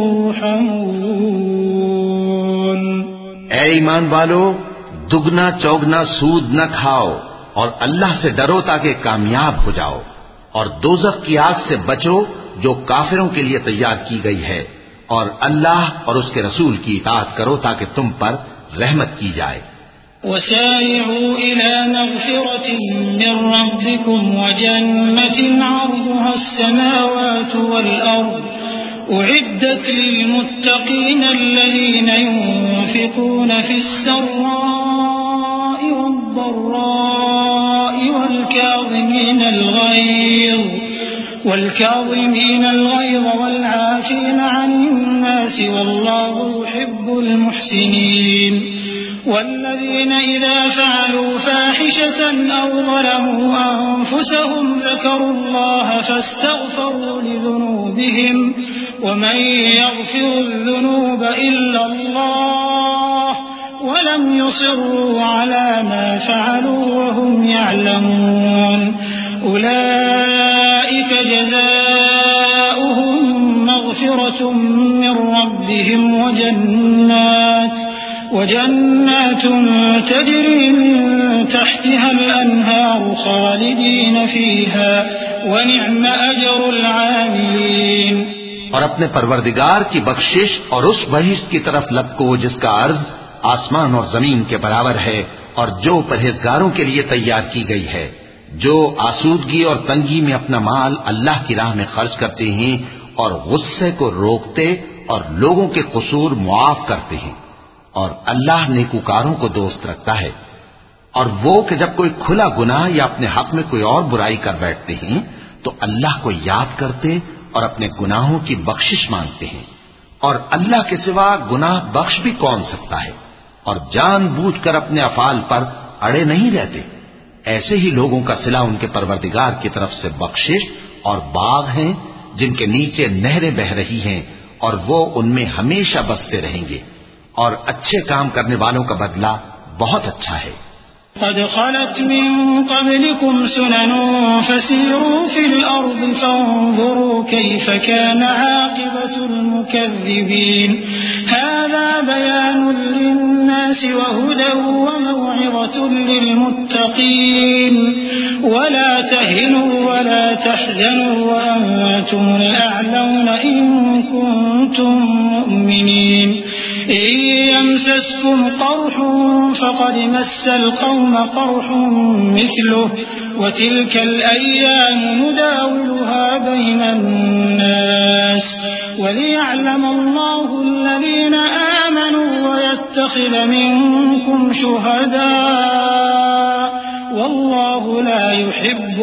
C: ترحمون۔
B: اے ایمان والو، دگنا چوگنا سود نہ کھاؤ اور اللہ سے ڈرو تاکہ کامیاب ہو جاؤ، اور دوزخ کی آگ سے بچو جو کافروں کے لیے تیار کی گئی ہے، اور اللہ اور اس کے رسول کی اطاعت کرو تاکہ تم پر رحمت کی جائے۔
C: وسارعوا إلى مغفرة من ربكم وجنة عرضها السماوات والأرض أعدت للمتقين الذين ينفقون في السراء والضراء والكاظمين الغيظ والكاظمين الغيظ والعافين عن الناس والله يحب المحسنين والذين إذا فعلوا فاحشة أو ظلموا أنفسهم ذكروا الله فاستغفروا لذنوبهم ومن يغفر الذنوب إلا الله ولم يصروا على ما فعلوا وهم يعلمون أولئك جزاؤهم مغفرة من ربهم وجنات وجنات تجري من تحتها الأنهار خالدين فيها ونعم أجر العاملين۔
B: اور اپنے پروردگار کی بخشش اور اس بہشت کی طرف لپکو جس کا عرض آسمان اور زمین کے برابر ہے اور جو پرہیزگاروں کے لیے تیار کی گئی ہے، جو آسودگی اور تنگی میں اپنا مال اللہ کی راہ میں خرچ کرتے ہیں اور غصے کو روکتے اور لوگوں کے قصور معاف کرتے ہیں، اور اللہ نیکوکاروں کو دوست رکھتا ہے۔ اور وہ کہ جب کوئی کھلا گناہ یا اپنے حق میں کوئی اور برائی کر بیٹھتے ہیں تو اللہ کو یاد کرتے اور اپنے گناہوں کی بخشش مانگتے ہیں، اور اللہ کے سوا گناہ بخش بھی کون سکتا ہے، اور جان بوجھ کر اپنے افعال پر اڑے نہیں رہتے۔ ایسے ہی لوگوں کا صلہ ان کے پروردگار کی طرف سے بخشش اور باغ ہیں جن کے نیچے نہریں بہ رہی ہیں اور وہ ان میں ہمیشہ بستے رہیں گے، اور اچھے کام کرنے والوں کا بدلہ بہت اچھا ہے۔
C: قد خلت من قبلكم سنن فسيروا في الأرض فانظروا كيف كان عاقبة المكذبين هذا بيان للناس وهدى وموعظة للمتقين ولا تهنوا ولا تحزنوا وأنتم الأعلون إن كنتم مؤمنين إن يمسسكم قرح فقد مس القوم قرح مثله وتلك الأيام نداولها بين الناس وليعلم الله الذين آمنوا ويتخذ منكم شهداء والله لا يحب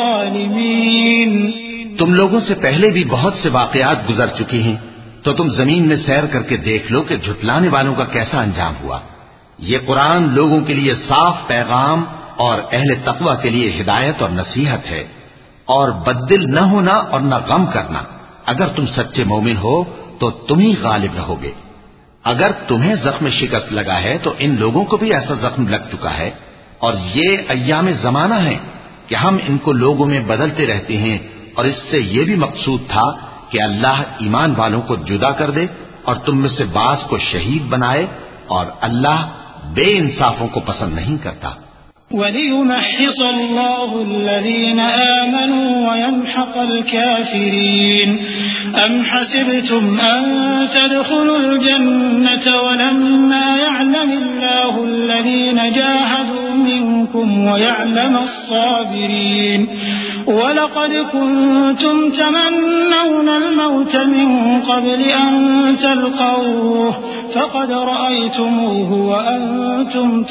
C: الظالمين۔
B: تم لوگوں سے پہلے بھی بہت سے واقعات گزر چکے ہیں، تو تم زمین میں سیر کر کے دیکھ لو کہ جھٹلانے والوں کا کیسا انجام ہوا۔ یہ قرآن لوگوں کے لیے صاف پیغام اور اہل تقوی کے لیے ہدایت اور نصیحت ہے، اور بددل نہ ہونا اور نہ غم کرنا۔ اگر تم سچے مومن ہو تو تم ہی غالب رہو گے۔ اگر تمہیں زخم شکست لگا ہے تو ان لوگوں کو بھی ایسا زخم لگ چکا ہے، اور یہ ایام زمانہ ہے کہ ہم ان کو لوگوں میں بدلتے رہتے ہیں، اور اس سے یہ بھی مقصود تھا کہ اللہ ایمان والوں کو جدا کر دے اور تم میں سے بعض کو شہید بنائے، اور اللہ بے انصافوں کو پسند نہیں کرتا۔
C: وَلِيُمَحِّصَ اللَّهُ الَّذِينَ آمَنُوا وَيَمْحَقَ الْكَافِرِينَ أَمْ حَسِبْتُمْ أَن تَدْخُلُوا الْجَنَّةَ وَلَمَّا يَعْلَمِ اللَّهُ الَّذِينَ جَاهَدُوا مِنكُمْ وَيَعْلَمَ الصَّابِرِينَ وَلَقَدْ كُنتُمْ تَمَنَّوْنَ الْمَوْتَ مِن قَبْلِ أَن تَلْقَوْهُ فَقَدْ رَأَيْتُمُوهُ وَأَنتُمْ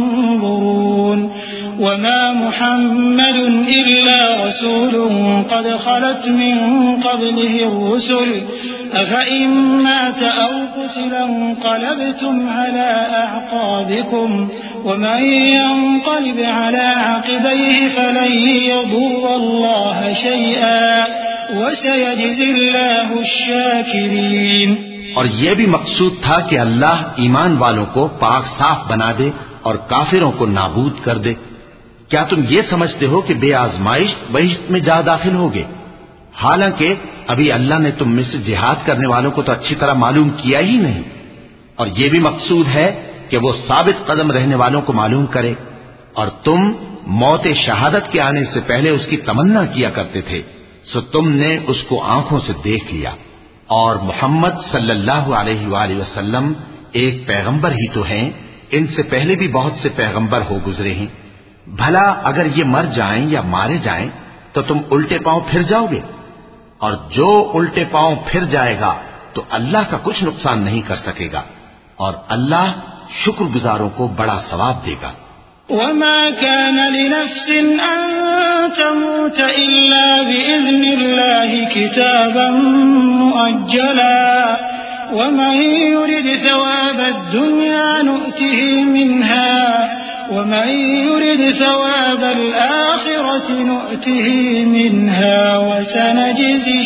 C: تَنظُرُونَ وَمَا مُحَمَّدٌ إِلَّا رَسُولٌ قَدْ خَلَتْ مِن قَبْلِهِ الرُّسُلُ أَفَإِن مَّاتَ أَوْ قُتِلَ انقَلَبْتُمْ عَلَىٰ أَعْقَابِكُمْ وَمَن يَنقَلِبْ عَلَىٰ عَقِبَيْهِ فَلَن يَضُرَّ اللَّهَ شَيْئًا وَسَيَجْزِي اللَّهُ الشَّاكِرِينَ۔
B: اور یہ بھی مقصود تھا کہ اللہ ایمان والوں کو پاک صاف بنا دے اور کافروں کو نابود کر دے۔ کیا تم یہ سمجھتے ہو کہ بے آزمائش بہشت میں جا داخل ہوگے؟ حالانکہ ابھی اللہ نے تم میں سے جہاد کرنے والوں کو تو اچھی طرح معلوم کیا ہی نہیں، اور یہ بھی مقصود ہے کہ وہ ثابت قدم رہنے والوں کو معلوم کرے، اور تم موت شہادت کے آنے سے پہلے اس کی تمنا کیا کرتے تھے، سو تم نے اس کو آنکھوں سے دیکھ لیا۔ اور محمد صلی اللہ علیہ وآلہ وسلم ایک پیغمبر ہی تو ہیں، ان سے پہلے بھی بہت سے پیغمبر ہو گزرے ہیں۔ بھلا اگر یہ مر جائیں یا مارے جائیں تو تم الٹے پاؤں پھر جاؤ گے؟ اور جو الٹے پاؤں پھر جائے گا تو اللہ کا کچھ نقصان نہیں کر سکے گا، اور اللہ شکر گزاروں کو بڑا ثواب دے گا۔
C: وما كان لنفس أن تموت إلا بإذن الله كتابا مؤجلا ومن يرد ثواب الدنيا نؤته منها ومن يرد ثواب الآخرة نؤته منها وسنجزي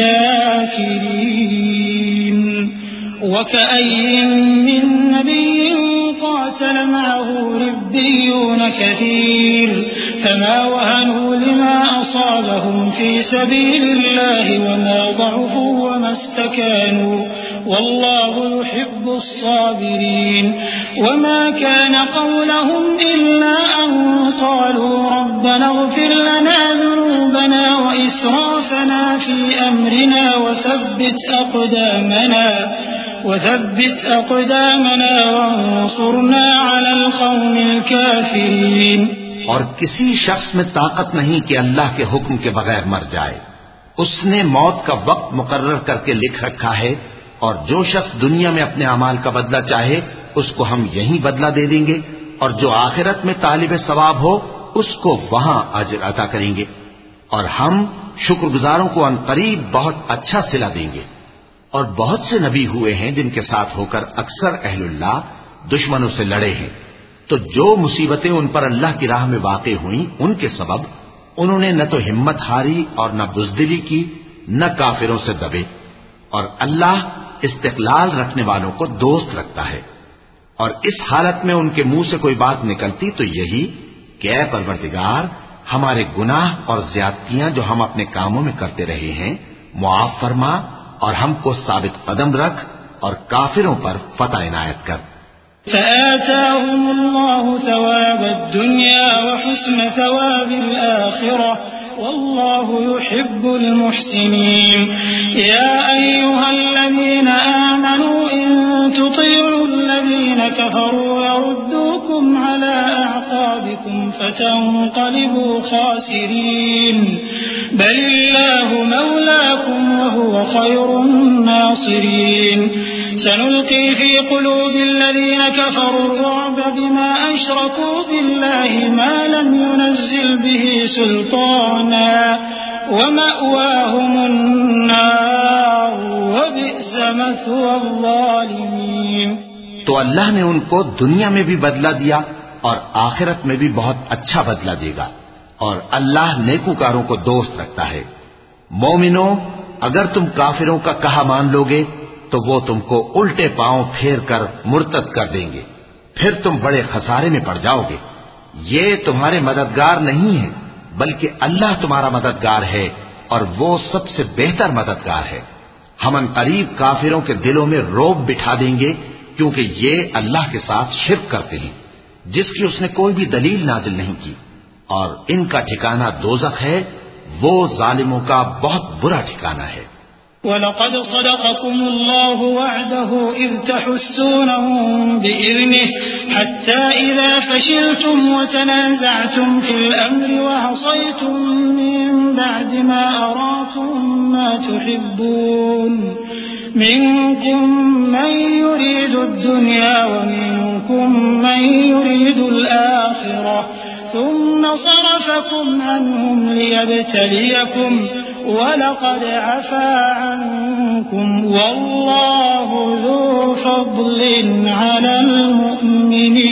C: الشاكرين۔ وكأي من نبي قاتل معه ربيون كثير فما وهنوا لما أصابهم أثقالهم في سبيل الله وما ضعفوا وما استكانوا والله يحب الصابرين وما كان قولهم إلا أن قالوا ربنا اغفر لنا ذنوبنا وإسرافنا في أمرنا وثبت أقدامنا وثبت أقدامنا وانصرنا على القوم الكافرين.
B: اور کسی شخص میں طاقت نہیں کہ اللہ کے حکم کے بغیر مر جائے. اس نے موت کا وقت مقرر کر کے لکھ رکھا ہے، اور جو شخص دنیا میں اپنے اعمال کا بدلہ چاہے اس کو ہم یہی بدلہ دے دیں گے، اور جو آخرت میں طالب ثواب ہو اس کو وہاں اجر عطا کریں گے، اور ہم شکر گزاروں کو ان قریب بہت اچھا صلہ دیں گے. اور بہت سے نبی ہوئے ہیں جن کے ساتھ ہو کر اکثر اہل اللہ دشمنوں سے لڑے ہیں، تو جو مصیبتیں ان پر اللہ کی راہ میں واقع ہوئیں ان کے سبب انہوں نے نہ تو ہمت ہاری اور نہ بزدلی کی، نہ کافروں سے دبے. اور اللہ استقلال رکھنے والوں کو دوست رکھتا ہے. اور اس حالت میں ان کے منہ سے کوئی بات نکلتی تو یہی کہ اے پروردگار، ہمارے گناہ اور زیادتیاں جو ہم اپنے کاموں میں کرتے رہے ہیں معاف فرما، اور ہم کو ثابت قدم رکھ اور کافروں پر فتح عنایت کر.
C: فآتاهم الله ثواب الدنيا وحسن ثواب الآخرة والله يحب المحسنين. يا أيها الذين آمنوا إن تطيعوا الذين كفروا يردوكم على أعقابكم فتنقلبوا خاسرين بل الله مولاكم وهو خير الناصرين. سنلقي في قلوب الذين كفروا الرعب بما أشركوا بالله ما لم ينزل به سلطانا ومأواهم النار وبئس مثوى الظالمين.
B: تو اللہ نے ان کو دنیا میں بھی بدلہ دیا اور آخرت میں بھی بہت اچھا بدلہ دے گا، اور اللہ نیکوکاروں کو دوست رکھتا ہے. مومنو، اگر تم کافروں کا کہا مان لوگے تو وہ تم کو الٹے پاؤں پھیر کر مرتد کر دیں گے، پھر تم بڑے خسارے میں پڑ جاؤ گے. یہ تمہارے مددگار نہیں ہے بلکہ اللہ تمہارا مددگار ہے، اور وہ سب سے بہتر مددگار ہے. ہم ان قریب کافروں کے دلوں میں روب بٹھا دیں گے کیونکہ یہ اللہ کے ساتھ شرک کرتے ہیں جس کی اس نے کوئی بھی دلیل نازل نہیں کی، اور ان کا ٹھکانہ دوزخ ہے، وہ ظالموں کا بہت برا ٹھکانہ ہے.
C: وَلَقَدْ صَدَقَكُمُ اللَّهُ وَعْدَهُ إِذْ تَحُسُّونَهُم بِإِذْنِهِ حَتَّى إِذَا فَشِلْتُمْ وَتَنَازَعْتُمْ فِي الْأَمْرِ وَعَصَيْتُم مِّن بَعْدِ مَا أَرَاكُم مَّا تُحِبُّونَ مِنكُم مَّن يُرِيدُ الدُّنْيَا وَمِنكُم مَّن يُرِيدُ الْآخِرَةَ ثم صرفكم عنهم ليبتليكم ولقد عفا عنكم والله ذو فضل على المؤمنين.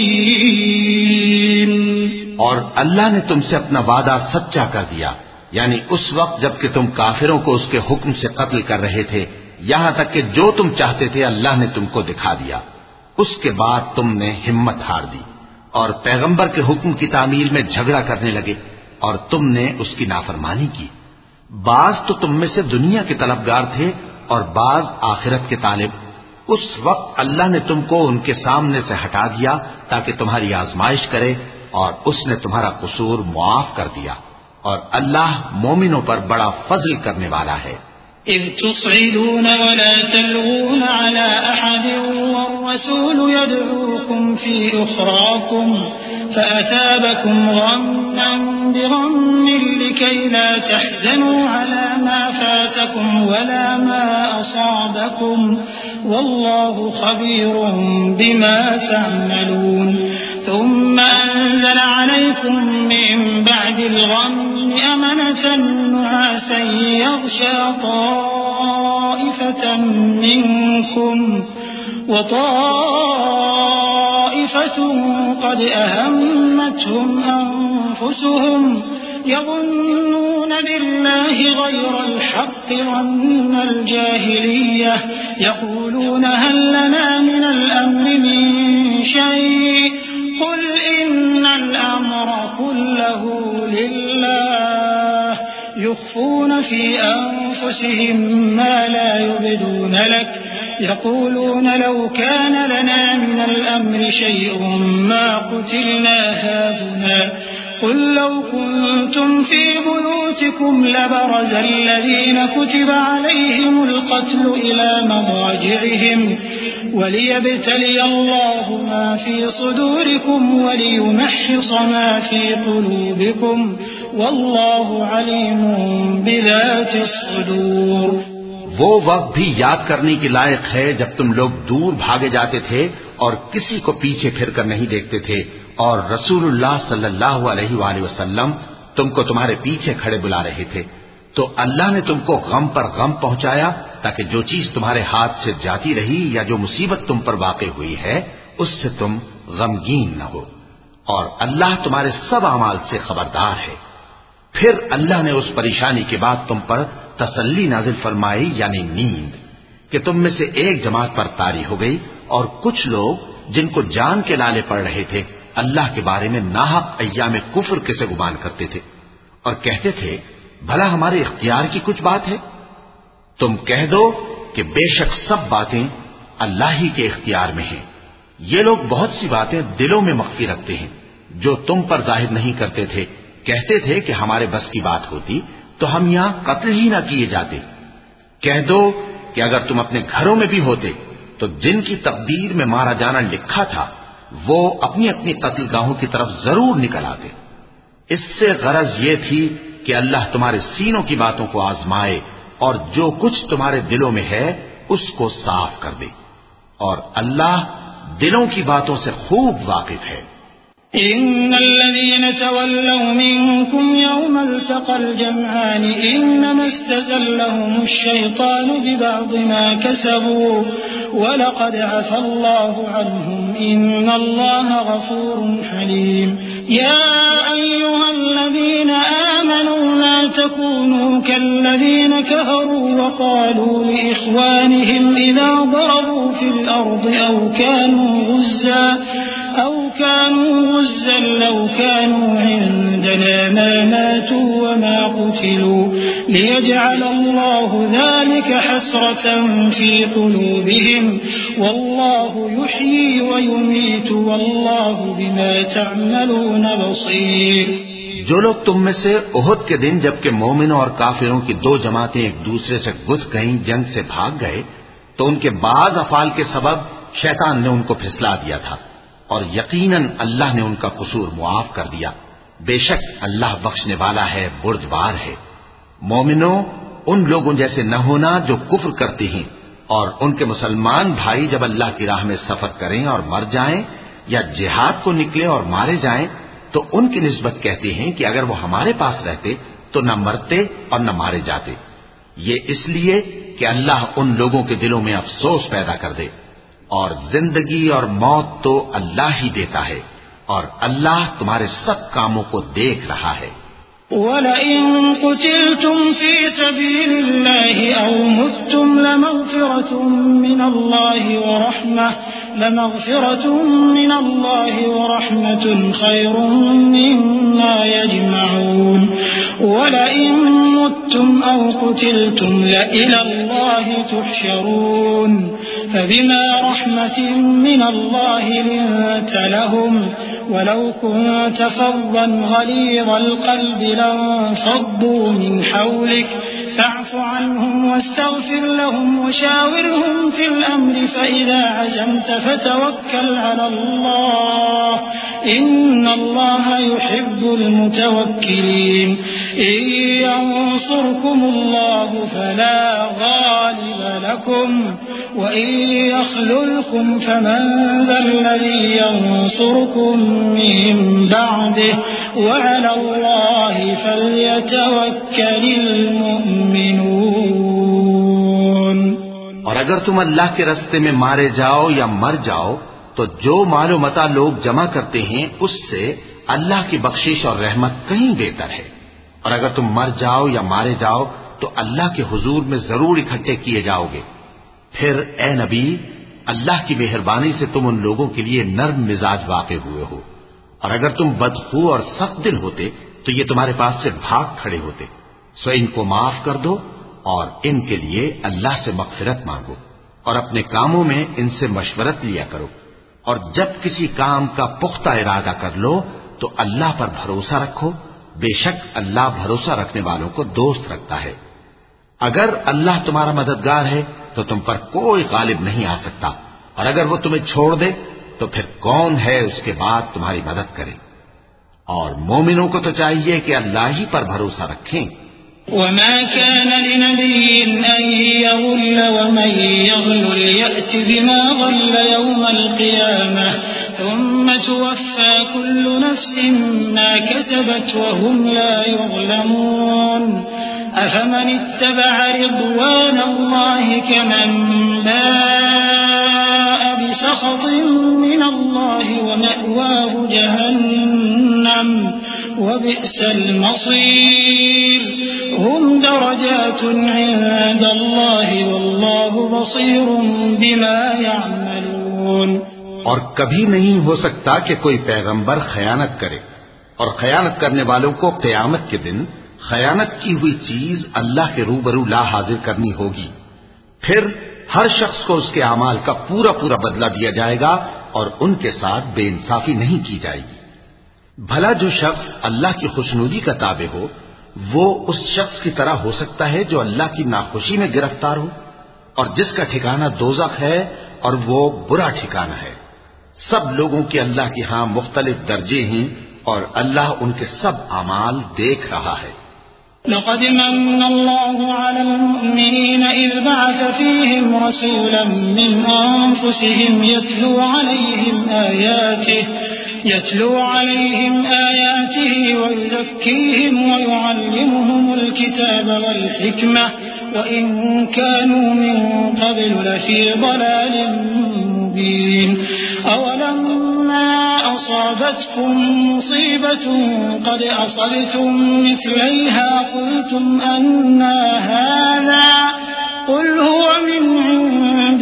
B: اور اللہ نے تم سے اپنا وعدہ سچا کر دیا، یعنی اس وقت جب کہ تم کافروں کو اس کے حکم سے قتل کر رہے تھے، یہاں تک کہ جو تم چاہتے تھے اللہ نے تم کو دکھا دیا. اس کے بعد تم نے ہمت ہار دی اور پیغمبر کے حکم کی تعمیل میں جھگڑا کرنے لگے اور تم نے اس کی نافرمانی کی. بعض تو تم میں سے دنیا کے طلبگار تھے اور بعض آخرت کے طالب. اس وقت اللہ نے تم کو ان کے سامنے سے ہٹا دیا تاکہ تمہاری آزمائش کرے، اور اس نے تمہارا قصور معاف کر دیا، اور اللہ مومنوں پر بڑا فضل کرنے والا ہے.
C: إذ تصعدون ولا تلوون على أحد والرسول يدعوكم في أخراكم فأثابكم غما بغم لكي لا تحزنوا على ما فاتكم ولا ما أصابكم والله خبير بما تعملون. ثم أنزل عليكم من بعد الغم أمنة نعاسا يغشى طائفة منكم وطائفة قد أهمتهم أنفسهم يظنون بالله غير الحق ظن الجاهلية يقولون هل لنا من الأمر من شيء قل إن الأمر كله لله يخفون في أنفسهم ما لا يبدون لك يقولون لو كان لنا من الأمر شيء ما قتلنا هاهنا قل لو كنتم في بيوتكم لبرز الذين كتب عليهم القتل إلى مضاجعهم وليبتلي الله ما في صدوركم وليمحص ما في قلوبكم والله عليم بذات الصدور.
B: وہ وقت بھی یاد کرنے کے لائق ہے جب تم لوگ دور بھاگے جاتے تھے اور کسی کو پیچھے پھر کر نہیں دیکھتے تھے اور رسول اللہ صلی اللہ علیہ وآلہ وسلم تم کو تمہارے پیچھے کھڑے بلا رہے تھے تو اللہ نے تم کو غم پر غم پہنچایا تاکہ جو چیز تمہارے ہاتھ سے جاتی رہی یا جو مصیبت تم پر واقع ہوئی ہے اس سے تم غمگین نہ ہو اور اللہ تمہارے سب اعمال سے خبردار ہے. پھر اللہ نے اس پریشانی کے بعد تم پر تسلی نازل فرمائی یعنی نیند کہ تم میں سے ایک جماعت پر طاری ہو گئی اور کچھ لوگ جن کو جان کے لالے پڑ رہے تھے اللہ کے بارے میں ناحق ایام کفر کے سے گمان کرتے تھے اور کہتے تھے بھلا ہمارے اختیار کی کچھ بات ہے. تم کہہ دو کہ بے شک سب باتیں اللہ ہی کے اختیار میں ہیں. یہ لوگ بہت سی باتیں دلوں میں مخفی رکھتے ہیں جو تم پر ظاہر نہیں کرتے تھے. کہتے تھے کہ ہمارے بس کی بات ہوتی تو ہم یہاں قتل ہی نہ کیے جاتے. کہہ دو کہ اگر تم اپنے گھروں میں بھی ہوتے تو جن کی تقدیر میں مارا جانا لکھا تھا وہ اپنی اپنی قتل گاہوں کی طرف ضرور نکل آتے. اس سے غرض یہ تھی کہ اللہ تمہارے سینوں کی باتوں کو آزمائے اور جو کچھ تمہارے دلوں میں ہے اس کو صاف کر دے اور اللہ دلوں کی باتوں سے خوب واقف ہے.
C: إن الذين تولوا منكم يوم التقى الجمعان إنما استزلهم الشيطان ببعض ما كسبوا ولقد عفى الله عنهم إن الله غفور حليم. يا أيها الذين آمنوا لا تكونوا كالذين كفروا وقالوا لإخوانهم إذا ضربوا في الأرض أو كانوا غزا أو كانوا غزا لو كانوا عندنا ما ماتوا وما قتلوا ليجعل الله ذلك حسرة في قلوبهم والله يحيي ويميت والله بما تعملون بصير.
B: جو لوگ تم میں سے احد کے دن جبکہ مومنوں اور کافروں کی دو جماعتیں ایک دوسرے سے گھس گئیں جنگ سے بھاگ گئے تو ان کے بعض افعال کے سبب شیطان نے ان کو پھسلا دیا تھا اور یقیناً اللہ نے ان کا قصور معاف کر دیا. بے شک اللہ بخشنے والا ہے بردبار ہے. مومنوں ان لوگوں جیسے نہ ہونا جو کفر کرتے ہیں اور ان کے مسلمان بھائی جب اللہ کی راہ میں سفر کریں اور مر جائیں یا جہاد کو نکلے اور مارے جائیں تو ان کی نسبت کہتے ہیں کہ اگر وہ ہمارے پاس رہتے تو نہ مرتے اور نہ مارے جاتے. یہ اس لیے کہ اللہ ان لوگوں کے دلوں میں افسوس پیدا کر دے اور زندگی اور موت تو اللہ ہی دیتا ہے اور اللہ تمہارے سب کاموں کو دیکھ رہا ہے.
C: وَلَئِن قُتِلْتُمْ فِي سَبِيلِ اللَّهِ أَوْ مُتُّمْ لَمَغْفِرَةٌ مِّنَ اللَّهِ وَرَحْمَةٌ لَمَغْفِرَةٌ مِّنَ اللَّهِ وَرَحْمَةٌ خَيْرٌ مِّمَّا يَجْمَعُونَ. وَلَئِن مُتُّمْ أَوْ قُتِلْتُمْ لَإِلَى اللَّهِ تُحْشَرُونَ. فبما رحمة من الله لنت لهم ولو كنت فظا غليظ القلب لانفضوا من حولك فاعف عنهم واستغفر لهم وشاورهم في الأمر فإذا عزمت فتوكل على الله إن الله يحب المتوكلين. إن ينصركم الله فلا غالب لكم وإن يخذلكم فمن ذا الذي ينصركم من بعده وعلى الله فليتوكل المؤمنون.
B: اور اگر تم اللہ کے راستے میں مارے جاؤ یا مر جاؤ تو جو مال و متاع لوگ جمع کرتے ہیں اس سے اللہ کی بخشش اور رحمت کہیں بہتر ہے. اور اگر تم مر جاؤ یا مارے جاؤ تو اللہ کے حضور میں ضرور اکٹھے کیے جاؤ گے. پھر اے نبی اللہ کی مہربانی سے تم ان لوگوں کے لیے نرم مزاج واقع ہوئے ہو اور اگر تم بدخو اور سخت دل ہوتے تو یہ تمہارے پاس سے بھاگ کھڑے ہوتے. سو ان کو معاف کر دو اور ان کے لیے اللہ سے مغفرت مانگو اور اپنے کاموں میں ان سے مشورت لیا کرو، اور جب کسی کام کا پختہ ارادہ کر لو تو اللہ پر بھروسہ رکھو، بے شک اللہ بھروسہ رکھنے والوں کو دوست رکھتا ہے۔ اگر اللہ تمہارا مددگار ہے تو تم پر کوئی غالب نہیں آ سکتا، اور اگر وہ تمہیں چھوڑ دے تو پھر کون ہے اس کے بعد تمہاری مدد کرے۔ اور مومنوں کو تو چاہیے کہ اللہ ہی پر بھروسہ رکھیں۔
C: وما كان لنبي أن يغل ومن يغل يأت بما غل يوم القيامة ثم توفى كل نفس ما كسبت وهم لا يظلمون أفمن اتبع رضوان الله كمن باء بسخط من الله ومأواه جهنم وبئس المصير هم درجات عند الله والله بصير بما يعملون۔
B: اور کبھی نہیں ہو سکتا کہ کوئی پیغمبر خیانت کرے، اور خیانت کرنے والوں کو قیامت کے دن خیانت کی ہوئی چیز اللہ کے روبرو لا حاضر کرنی ہوگی، پھر ہر شخص کو اس کے اعمال کا پورا پورا بدلہ دیا جائے گا اور ان کے ساتھ بے انصافی نہیں کی جائے گی۔ بھلا جو شخص اللہ کی خوشنودی کا تابع ہو وہ اس شخص کی طرح ہو سکتا ہے جو اللہ کی ناخوشی میں گرفتار ہو، اور جس کا ٹھکانہ دوزخ ہے اور وہ برا ٹھکانہ ہے۔ سب لوگوں کے اللہ کے ہاں مختلف درجے ہیں اور اللہ ان کے سب اعمال دیکھ رہا ہے۔
C: لقد من الله على المؤمنين إذ بعث فيهم رسولا من أنفسهم يتلو عليهم آياته يتلو عليهم آياته ويزكيهم ويعلمهم الكتاب والحكمة وإن كانوا من قبل لفي ضلال مبين أولما أصابتكم مصيبة قد أصبتم مثليها قلتم أنى هذا قل هو من عند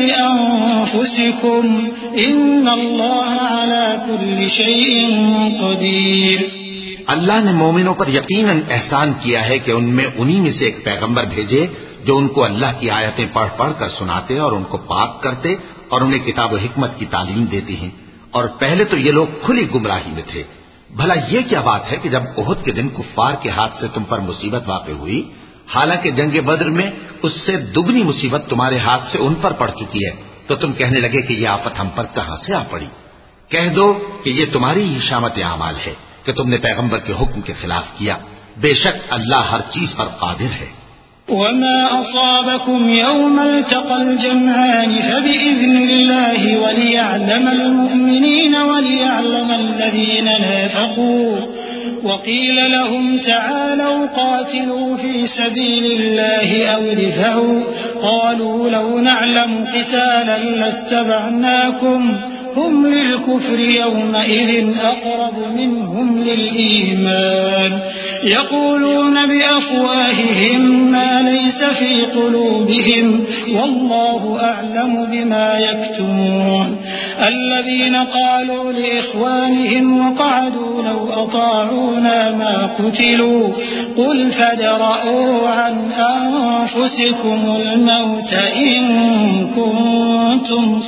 C: أنفسكم إن الله على كل شيء قدير۔
B: اللہ نے مومنوں پر یقیناً احسان کیا ہے کہ ان میں انہی میں سے ایک پیغمبر بھیجے جو ان کو اللہ کی آیتیں پڑھ پڑھ کر سناتے اور ان کو پاک کرتے اور انہیں کتاب و حکمت کی تعلیم دیتے ہیں، اور پہلے تو یہ لوگ کھلی گمراہی میں تھے۔ بھلا یہ کیا بات ہے کہ جب احد کے دن کفار کے ہاتھ سے تم پر مصیبت واقع ہوئی، حالانکہ جنگ بدر میں اس سے دگنی مصیبت تمہارے ہاتھ سے ان پر پڑ چکی ہے، تو تم کہنے لگے کہ یہ آفت ہم پر کہاں سے آ پڑی؟ کہہ دو کہ یہ تمہاری ہی شامت اعمال ہے کہ تم نے پیغمبر کے حکم کے خلاف کیا، بے شک اللہ ہر چیز پر قادر ہے۔
C: وما أصابكم يوم التقى الجمعان فبإذن الله وليعلم المؤمنين وليعلم الذين نافقوا وقيل لهم تعالوا قاتلوا في سبيل الله أو ادفعوا قالوا لو نعلم قتالا لاتبعناكم هم للكفر يومئذ أقرب منهم للإيمان يقولون بأفواههم ما ليس في قلوبهم والله أعلم بما يكتمون الذين قالوا لإخوانهم وقعدوا لو أطاعونا ما قتلوا قل فادرءوا عن أنفسكم الموت إن كنتم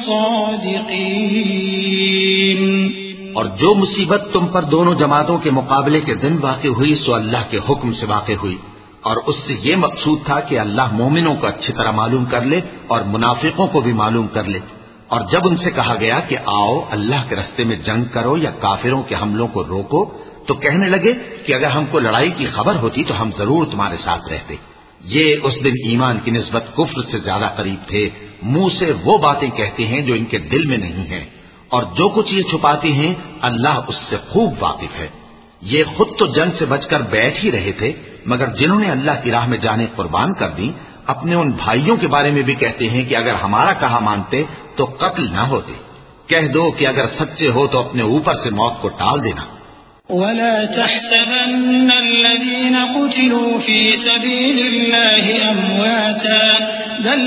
C: صادقين۔
B: اور جو مصیبت تم پر دونوں جماعتوں کے مقابلے کے دن واقع ہوئی سو اللہ کے حکم سے واقع ہوئی، اور اس سے یہ مقصود تھا کہ اللہ مومنوں کو اچھی طرح معلوم کر لے اور منافقوں کو بھی معلوم کر لے۔ اور جب ان سے کہا گیا کہ آؤ اللہ کے رستے میں جنگ کرو یا کافروں کے حملوں کو روکو، تو کہنے لگے کہ اگر ہم کو لڑائی کی خبر ہوتی تو ہم ضرور تمہارے ساتھ رہتے۔ یہ اس دن ایمان کی نسبت کفر سے زیادہ قریب تھے، منہ سے وہ باتیں کہتے ہیں جو ان کے دل میں نہیں ہیں، اور جو کچھ یہ چھپاتے ہیں اللہ اس سے خوب واقف ہے۔ یہ خود تو جنگ سے بچ کر بیٹھ ہی رہے تھے، مگر جنہوں نے اللہ کی راہ میں جانیں قربان کر دی اپنے ان بھائیوں کے بارے میں بھی کہتے ہیں کہ اگر ہمارا کہا مانتے تو قتل نہ ہوتے۔ کہہ دو کہ اگر سچے ہو تو اپنے اوپر سے موت کو ٹال دینا۔
C: ولا تحسبن الذين قتلوا في سبيل الله أمواتا بل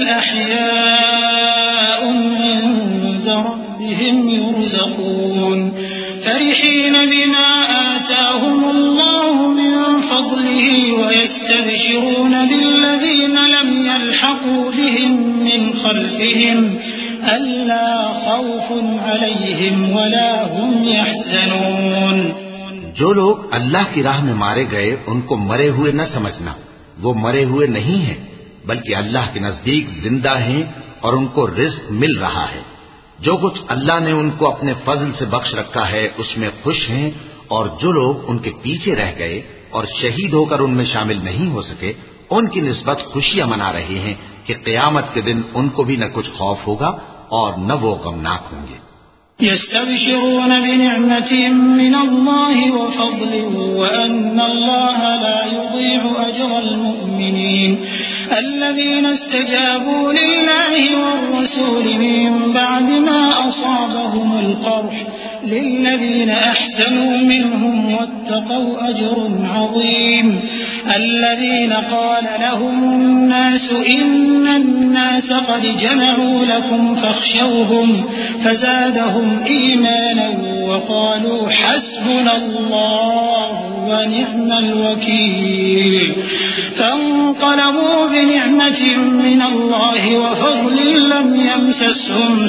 C: أحياء عند ربهم يرزقون فرحين بما آتاهم الله من فضله ويستبشرون بالذين لم يلحقوا بهم من خلفهم ألا خوف عليهم ولا هم يحزنون.
B: جو لوگ اللہ کی راہ میں مارے گئے ان کو مرے ہوئے نہ سمجھنا، وہ مرے ہوئے نہیں ہیں بلکہ اللہ کے نزدیک زندہ ہیں اور ان کو رزق مل رہا ہے. جو کچھ اللہ نے ان کو اپنے فضل سے بخش رکھا ہے اس میں خوش ہیں، اور جو لوگ ان کے پیچھے رہ گئے اور شہید ہو کر ان میں شامل نہیں ہو سکے ان کی نسبت خوشیاں منا رہے ہیں کہ قیامت کے دن ان کو بھی نہ کچھ خوف ہوگا اور نہ وہ غمناک ہوں گے.
C: يستبشرون بنعمة من الله وفضل وأن الله لا يضيع أجر المؤمنين الذين استجابوا لله والرسول من بعد ما أصابهم القرح للذين أحسنوا منهم واتقوا أجر عظيم. الذين قال لهم الناس إن الناس قد جمعوا لكم فاخشوهم فزادهم إيمانا وقالوا حسبنا الله ونعم الوكيل. فانقلبوا بنعمة من الله وفضل لم يمسسهم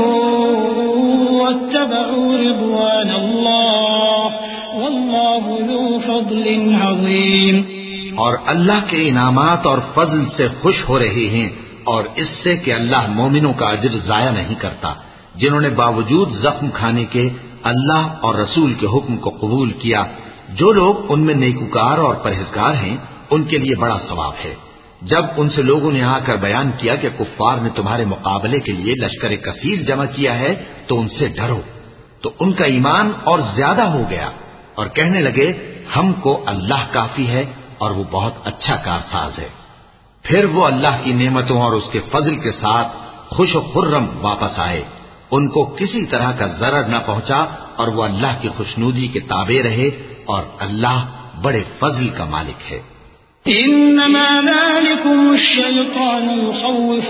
C: سوء واتبعوا رضوان الله والله ذو فضل عظيم.
B: اور اللہ کے انعامات اور فضل سے خوش ہو رہے ہیں اور اس سے کہ اللہ مومنوں کا اجر ضائع نہیں کرتا جنہوں نے باوجود زخم کھانے کے اللہ اور رسول کے حکم کو قبول کیا. جو لوگ ان میں نیکوکار اور پرہیزگار ہیں ان کے لیے بڑا ثواب ہے. جب ان سے لوگوں نے آ کر بیان کیا کہ کفار نے تمہارے مقابلے کے لیے لشکر کثیر جمع کیا ہے تو ان سے ڈرو، تو ان کا ایمان اور زیادہ ہو گیا اور کہنے لگے ہم کو اللہ کافی ہے اور وہ بہت اچھا کارساز ہے. پھر وہ اللہ کی نعمتوں اور اس کے فضل کے ساتھ خوش و خرم واپس آئے. ان کو کسی طرح کا ضرر نہ پہنچا اور وہ اللہ کی خوشنودی کے تابع رہے اور اللہ بڑے فضل کا مالک ہے.
C: انما ذلكم الشيطان يخوف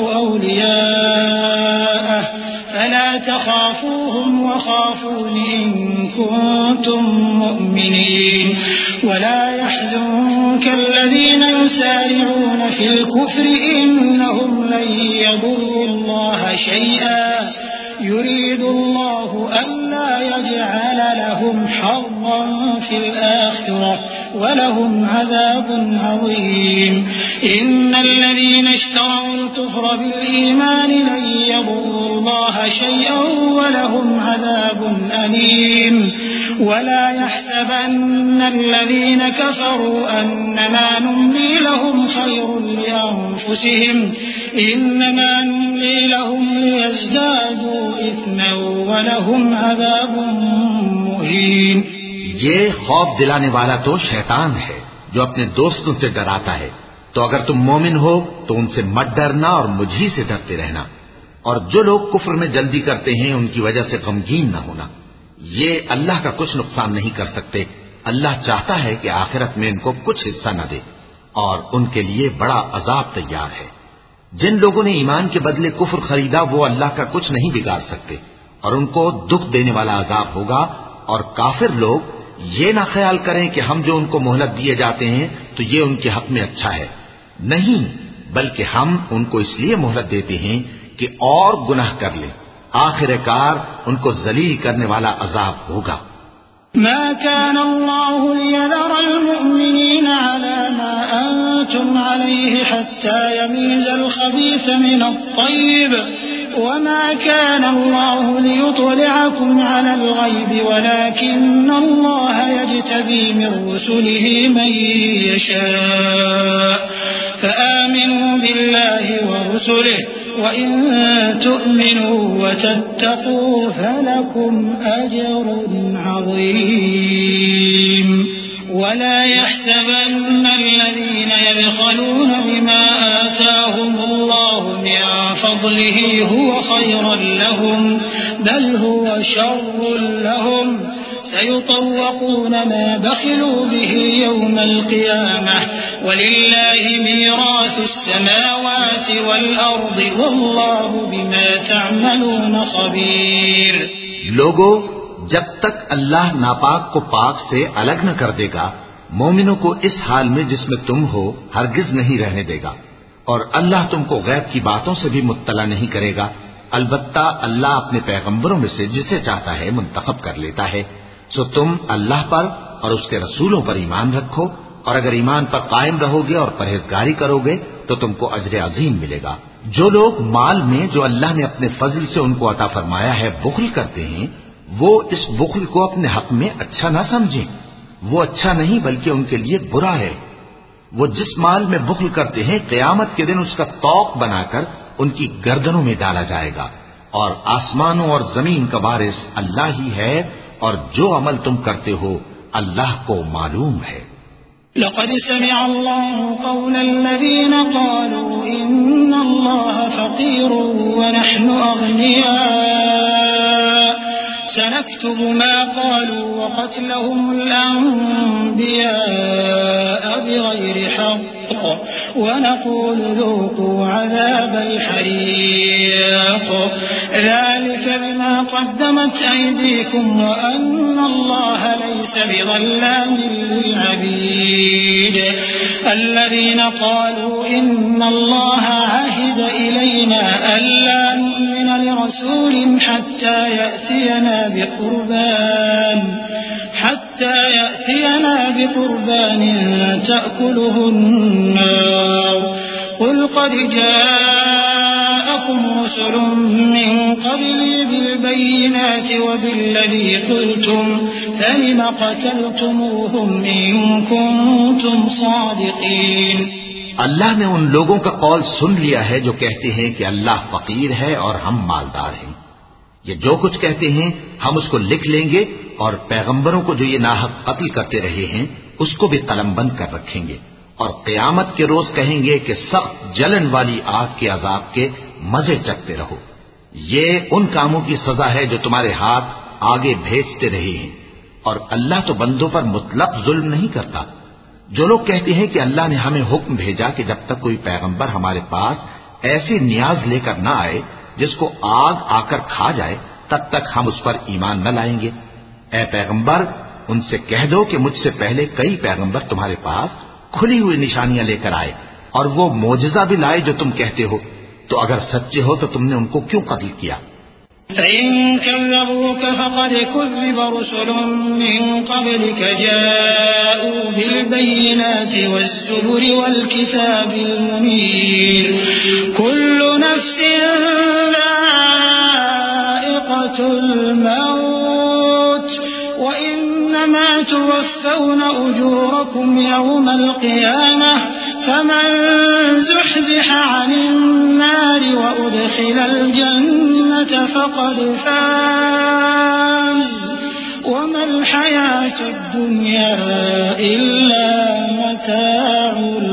C: اولياءه فلا تخافوهم وخافون ان كنتم مؤمنين ولا يحزنك الذين يسارعون في الكفر انهم لن يضروا الله شيئا يريد الله ألا يجعل لهم حظا في الآخرة ولهم عذاب عظيم. إن الذين اشتروا الكفر بالإيمان لن يضروا الله شيئا ولهم عذاب أليم. ولا يحسبن الذين كفروا أنما نملي لهم خير لأنفسهم إنما نملي لهم ليزدادوا إثما ولهم عذاب مهين.
B: یہ خوف دلانے والا تو شیطان ہے جو اپنے دوستوں سے ڈراتا ہے. تو اگر تم مومن ہو تو ان سے مت ڈرنا اور مجھی سے ڈرتے رہنا. اور جو لوگ کفر میں جلدی کرتے ہیں ان کی وجہ سے غمگین نہ ہونا. یہ اللہ کا کچھ نقصان نہیں کر سکتے. اللہ چاہتا ہے کہ آخرت میں ان کو کچھ حصہ نہ دے اور ان کے لیے بڑا عذاب تیار ہے. جن لوگوں نے ایمان کے بدلے کفر خریدا وہ اللہ کا کچھ نہیں بگاڑ سکتے اور ان کو دکھ دینے والا عذاب ہوگا. اور کافر لوگ یہ نہ خیال کریں کہ ہم جو ان کو مہلت دیے جاتے ہیں تو یہ ان کے حق میں اچھا ہے. نہیں، بلکہ ہم ان کو اس لیے مہلت دیتے ہیں کہ اور گناہ کر لیں. آخر کار ان کو ذلیل کرنے والا عذاب ہوگا.
C: ما كان الله ليذر المؤمنين على ما أنتم عليه حتى يميز الخبيث من الطيب وما كان الله ليطلعكم على الغيب ولكن الله يجتبي من رسله من يشاء فآمنوا بالله ورسله وإن تؤمنوا وتتقوا فلكم أجر عظيم. ولا يحسبن الذين يبخلون بما آتاهم الله من فضله هو خيرا لهم بل هو شر لهم سيطوقون ما بخلوا به يوم القيامة ولله ميراث السماوات والأرض والله بما تعملون خبير.
B: لوگو جب تک اللہ ناپاک کو پاک سے الگ نہ کر دے گا مومنوں کو اس حال میں جس میں تم ہو ہرگز نہیں رہنے دے گا، اور اللہ تم کو غیب کی باتوں سے بھی مطلع نہیں کرے گا، البتہ اللہ اپنے پیغمبروں میں سے جسے چاہتا ہے منتخب کر لیتا ہے۔ سو تم اللہ پر اور اس کے رسولوں پر ایمان رکھو، اور اگر ایمان پر قائم رہو گے اور پرہیزگاری کرو گے تو تم کو اجر عظیم ملے گا۔ جو لوگ مال میں جو اللہ نے اپنے فضل سے ان کو عطا فرمایا ہے بخل کرتے ہیں، وہ اس بخل کو اپنے حق میں اچھا نہ سمجھیں، وہ اچھا نہیں بلکہ ان کے لیے برا ہے۔ وہ جس مال میں بخل کرتے ہیں قیامت کے دن اس کا طوق بنا کر ان کی گردنوں میں ڈالا جائے گا، اور آسمانوں اور زمین کا وارث اللہ ہی ہے، اور جو عمل تم کرتے ہو اللہ کو معلوم ہے۔
C: لقد سمع الله قول الذين قالوا إن الله فقير ونحن أغنياء سنكتب ما قالوا وقتلهم الأنبياء بغير حق ونقول ذوقوا عذاب الحريق ذلك بما قدمت أيديكم وأن الله ليس بظلام للعبيد الذين قالوا إن الله عهد إلينا ألا نؤمن لرسول حتى يأتينا بقربان حتى يأتينا بقربان تأكله النار قل قد جاءكم رسل من قبلي بالبينات وبالذي قلتم فلم قتلتموهم إن كنتم صادقين۔
B: اللہ نے ان لوگوں کا قول سن لیا ہے جو کہتے ہیں کہ اللہ فقیر ہے اور ہم مالدار ہیں۔ یہ جو کچھ کہتے ہیں ہم اس کو لکھ لیں گے، اور پیغمبروں کو جو یہ ناحق قتل کرتے رہے ہیں اس کو بھی قلم بند کر رکھیں گے، اور قیامت کے روز کہیں گے کہ سخت جلن والی آگ کے عذاب کے مزے چکتے رہو۔ یہ ان کاموں کی سزا ہے جو تمہارے ہاتھ آگے بھیجتے رہے ہیں، اور اللہ تو بندوں پر مطلق ظلم نہیں کرتا۔ جو لوگ کہتے ہیں کہ اللہ نے ہمیں حکم بھیجا کہ جب تک کوئی پیغمبر ہمارے پاس ایسی نیاز لے کر نہ آئے جس کو آگ آ کر کھا جائے تب تک ہم اس پر ایمان نہ لائیں گے، اے پیغمبر ان سے کہہ دو کہ مجھ سے پہلے کئی پیغمبر تمہارے پاس کھلی ہوئی نشانیاں لے کر آئے اور وہ معجزہ بھی لائے جو تم کہتے ہو، تو اگر سچے ہو تو تم نے ان کو کیوں قتل کیا؟
C: فإن كذبوك فقد كذب رسل من قبلك جاءوا بالبينات والزبر والكتاب المنير كل نفس ذائقة الموت وإنما توفون أجوركم يوم القيامة فمن زحزح عن النار وأدخل الجنة فقد فاز وما الحياة الدنيا إلا متاع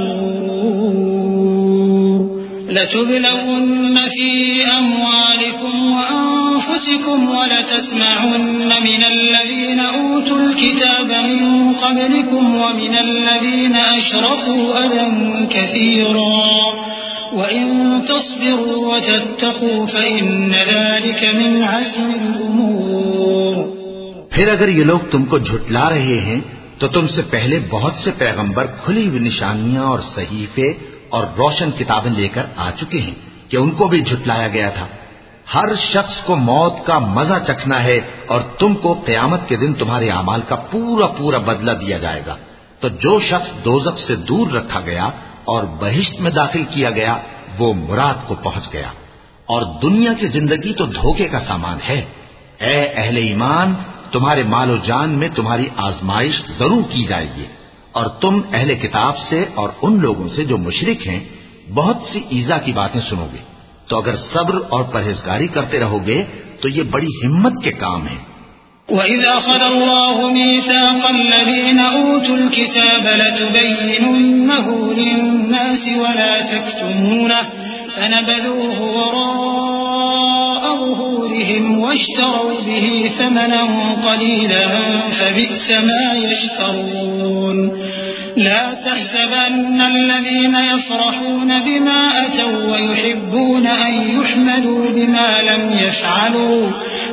C: الغرور لتبلون في أموالكم وأنفسكم ولتسمعن من الذين أوتوا الكتاب من قبلكم ومن الذين أشركوا أذى كثيرا وإن تصبروا وتتقوا فإن ذلك من عزم الأمور۔
B: پھر اگر یہ لوگ تم کو جھٹلا رہے ہیں تو تم سے پہلے بہت سے پیغمبر کھلی ہوئی نشانیاں اور صحیفے اور روشن کتابیں لے کر آ چکے ہیں کہ ان کو بھی جھٹلایا گیا تھا۔ ہر شخص کو موت کا مزہ چکھنا ہے، اور تم کو قیامت کے دن تمہارے اعمال کا پورا پورا بدلہ دیا جائے گا۔ تو جو شخص دوزخ سے دور رکھا گیا اور بہشت میں داخل کیا گیا وہ مراد کو پہنچ گیا، اور دنیا کی زندگی تو دھوکے کا سامان ہے۔ اے اہل ایمان، تمہارے مال و جان میں تمہاری آزمائش ضرور کی جائے گی، اور تم اہل کتاب سے اور ان لوگوں سے جو مشرک ہیں بہت سی ایذا کی باتیں سنو گے، تو اگر صبر اور پرہیزگاری کرتے رہو گے تو یہ بڑی ہمت کے کام ہیں۔
C: وَإِذْ أَخَذَ اللَّهُ مِيثَاقَ الَّذِينَ أُوتُوا الْكِتَابَ لَتُبَيِّنُنَّهُ لِلنَّاسِ وَلَا تَكْتُمُونَهُ فَنَبَذُوهُ وَرَاءَ ظُهُورِهِمْ وَاشْتَرَوْا بِهِ ثَمَنًا قَلِيلًا فَبِئْسَ مَا يَشْتَرُونَ لا تحسبن الذين يفرحون بما أتوا ويحبون أن يحمدوا بما لم يفعلوا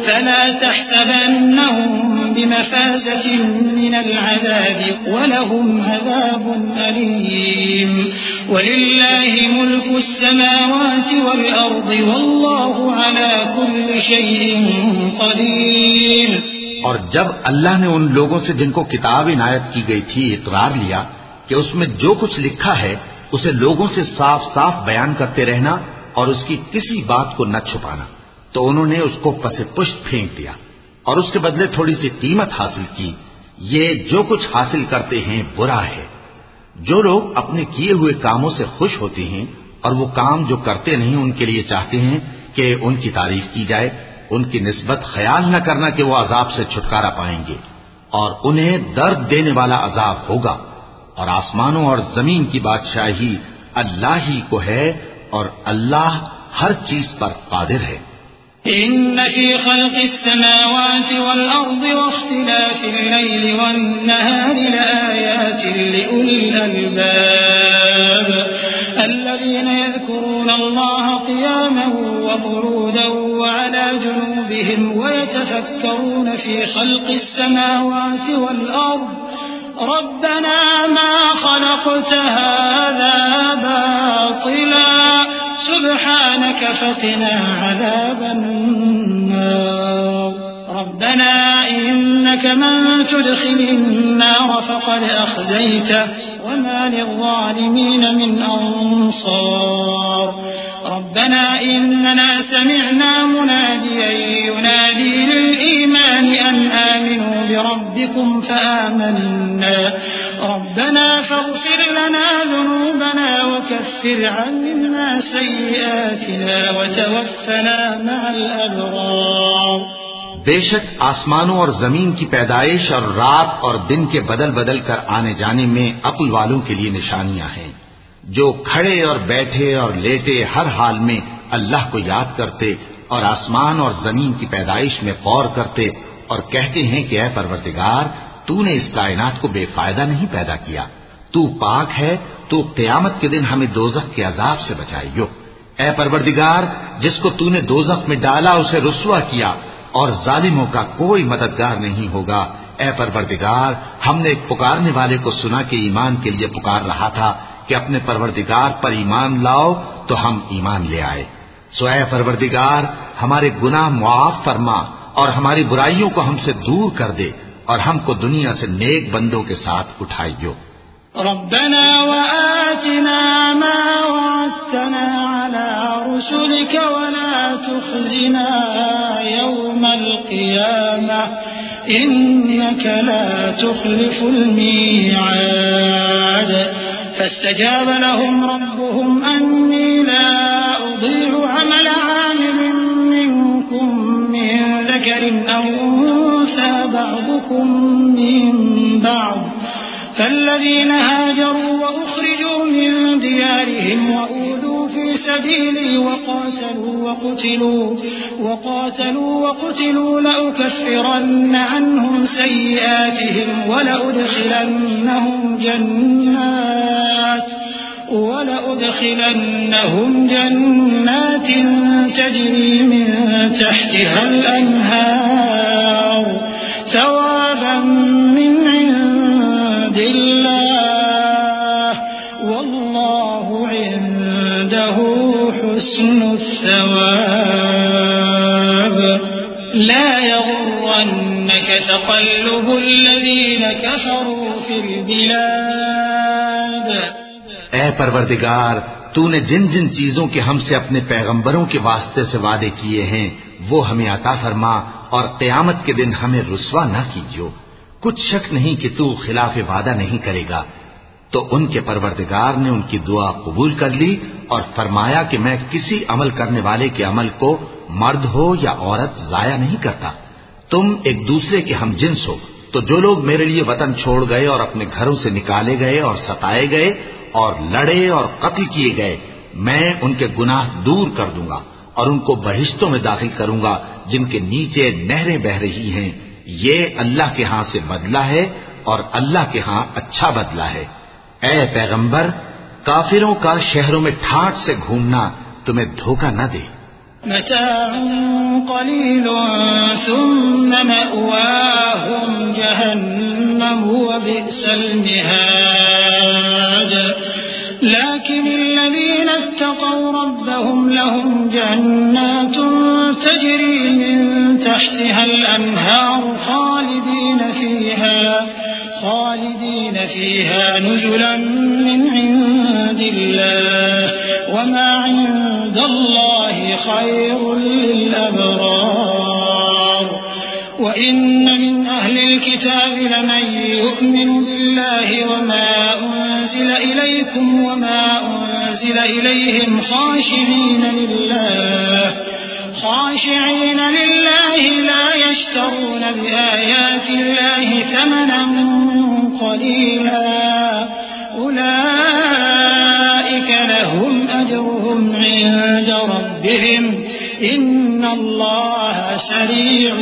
C: فلا تحسبنهم بمفازة من العذاب ولهم عذاب أليم ولله ملك السماوات والأرض والله على كل شيء قدير۔
B: اور جب اللہ نے ان لوگوں سے جن کو کتاب عنایت کی گئی تھی اقرار لیا کہ اس میں جو کچھ لکھا ہے اسے لوگوں سے صاف صاف بیان کرتے رہنا اور اس کی کسی بات کو نہ چھپانا، تو انہوں نے اس کو پس پشت پھینک دیا اور اس کے بدلے تھوڑی سی قیمت حاصل کی۔ یہ جو کچھ حاصل کرتے ہیں برا ہے۔ جو لوگ اپنے کیے ہوئے کاموں سے خوش ہوتے ہیں اور وہ کام جو کرتے نہیں ان کے لیے چاہتے ہیں کہ ان کی تعریف کی جائے، ان کی نسبت خیال نہ کرنا کہ وہ عذاب سے چھٹکارا پائیں گے اور انہیں درد دینے والا عذاب ہوگا۔ اور آسمانوں اور زمین کی بادشاہی اللہ ہی کو ہے اور اللہ ہر چیز پر قادر ہے۔
C: إن في خلق السماوات والأرض واختلاف الليل والنهار لآيات لأولي الألباب الذين يذكرون الله قياما وقعودا وعلى جنوبهم ويتفكرون في خلق السماوات والأرض ربنا ما خلقت هذا باطلا سبحانك فقنا عذاب النار ربنا إنك من تدخل النار فقد أخزيته وما للظالمين من أنصار ربنا إننا سمعنا مناديا ينادي للإيمان أن آمنوا بربكم فآمنا ربنا فاغفر لنا ذنوبنا وكفر عنا سيئاتنا وتوفنا مع الأبرار۔
B: بے شک آسمانوں اور زمین کی پیدائش اور رات اور دن کے بدل بدل کر آنے جانے میں عقل والوں کے لیے نشانیاں ہیں، جو کھڑے اور بیٹھے اور لیٹے ہر حال میں اللہ کو یاد کرتے اور آسمان اور زمین کی پیدائش میں غور کرتے اور کہتے ہیں کہ اے پروردگار تو نے اس کائنات کو بے فائدہ نہیں پیدا کیا، تو پاک ہے، تو قیامت کے دن ہمیں دوزخ کے عذاب سے بچائیو۔ اے پروردگار جس کو تو نے دوزخ میں ڈالا اسے رسوا کیا اور ظالموں کا کوئی مددگار نہیں ہوگا۔ اے پروردگار ہم نے ایک پکارنے والے کو سنا کہ ایمان کے لیے پکار رہا تھا کہ اپنے پروردگار پر ایمان لاؤ تو ہم ایمان لے آئے، سو اے پروردگار ہمارے گناہ معاف فرما اور ہماری برائیوں کو ہم سے دور کر دے اور ہم کو دنیا سے نیک بندوں کے ساتھ اٹھائیو۔
C: ربنا وآتنا ما وعدتنا على رسلك ولا تخزنا يوم القيامة إنك لا تخلف الميعاد فاستجاب لهم ربهم أني لا أضيع عمل عامل منكم من ذكر أو أنثى بعضكم من بعض فالذين هاجروا وأخرجوا من ديارهم وأوذوا في سبيلي وقاتلوا وقتلوا وقاتلوا وقتلوا لأكفرن عنهم سيئاتهم ولأدخلنهم جنات ولأدخلنهم جنات تجري من تحتها الأنهار ثوابا من عند الله والله عنده حسن الثواب لا يغرنك تقلب الذين كفروا في البلاد۔
B: اے پروردگار تو نے جن جن چیزوں کے ہم سے اپنے پیغمبروں کے واسطے سے وعدے کیے ہیں وہ ہمیں عطا فرما اور قیامت کے دن ہمیں رسوا نہ کیجیو، کچھ شک نہیں کہ تو خلاف وعدہ نہیں کرے گا۔ تو ان کے پروردگار نے ان کی دعا قبول کر لی اور فرمایا کہ میں کسی عمل کرنے والے کے عمل کو مرد ہو یا عورت ضائع نہیں کرتا، تم ایک دوسرے کے ہم جنس ہو، تو جو لوگ میرے لیے وطن چھوڑ گئے اور اپنے گھروں سے نکالے گئے اور ستائے گئے اور لڑے اور قتل کیے گئے میں ان کے گناہ دور کر دوں گا اور ان کو بہشتوں میں داخل کروں گا جن کے نیچے نہریں بہ رہی ہیں، یہ اللہ کے ہاں سے بدلہ ہے اور اللہ کے ہاں اچھا بدلہ ہے۔ اے پیغمبر کافروں کا شہروں میں ٹھاٹ سے گھومنا تمہیں دھوکہ نہ دے،
C: متاع قليل ثم مأواهم جهنم وبئس المهاد لكن الذين اتقوا ربهم لهم جنات تجري من تحتها الأنهار خالدين فيها خالدين فيها نزلا من عند الله وما عند الله خير للأبرار وإن من أهل الكتاب لمن يؤمن بالله وما أنزل إليكم وما أنزل إليهم خاشعين لله خاشعين لله لا يشترون بآيات الله ثمنا قليلا أولئك لهم أجرهم عند ربهم إن الله سريع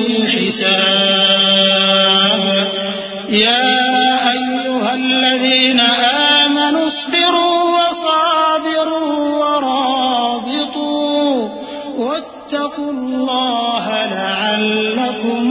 C: الحساب يا أيها الذين آمنوا اصبروا وصابروا ورابطوا واتقوا الله لعلكم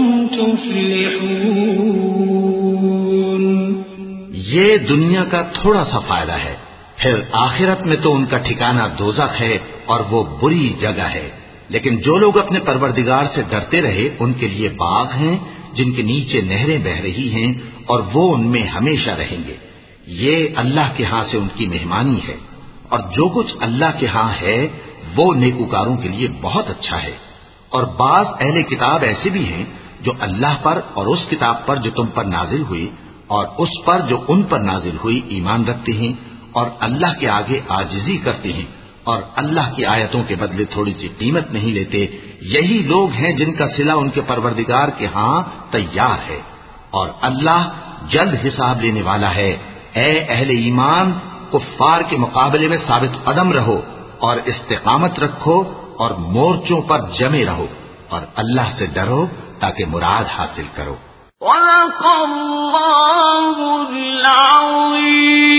C: تفلحون
B: یہ دنیا کا تھوڑا سا فائدہ ہے، پھر آخرت میں تو ان کا ٹھکانہ دوزخ ہے اور وہ بری جگہ ہے، لیکن جو لوگ اپنے پروردگار سے ڈرتے رہے ان کے لیے باغ ہیں جن کے نیچے نہریں بہ رہی ہیں اور وہ ان میں ہمیشہ رہیں گے، یہ اللہ کے ہاں سے ان کی مہمانی ہے، اور جو کچھ اللہ کے ہاں ہے وہ نیکوکاروں کے لیے بہت اچھا ہے۔ اور بعض اہل کتاب ایسے بھی ہیں جو اللہ پر اور اس کتاب پر جو تم پر نازل ہوئی اور اس پر جو ان پر نازل ہوئی ایمان رکھتے ہیں اور اللہ کے آگے عاجزی کرتے ہیں اور اللہ کی آیتوں کے بدلے تھوڑی سی قیمت نہیں لیتے، یہی لوگ ہیں جن کا صلہ ان کے پروردگار کے ہاں تیار ہے، اور اللہ جلد حساب لینے والا ہے۔ اے اہل ایمان، کفار کے مقابلے میں ثابت قدم رہو اور استقامت رکھو اور مورچوں پر جمے رہو اور اللہ سے ڈرو تاکہ مراد حاصل کرو۔
D: صدق اللہ العظیم۔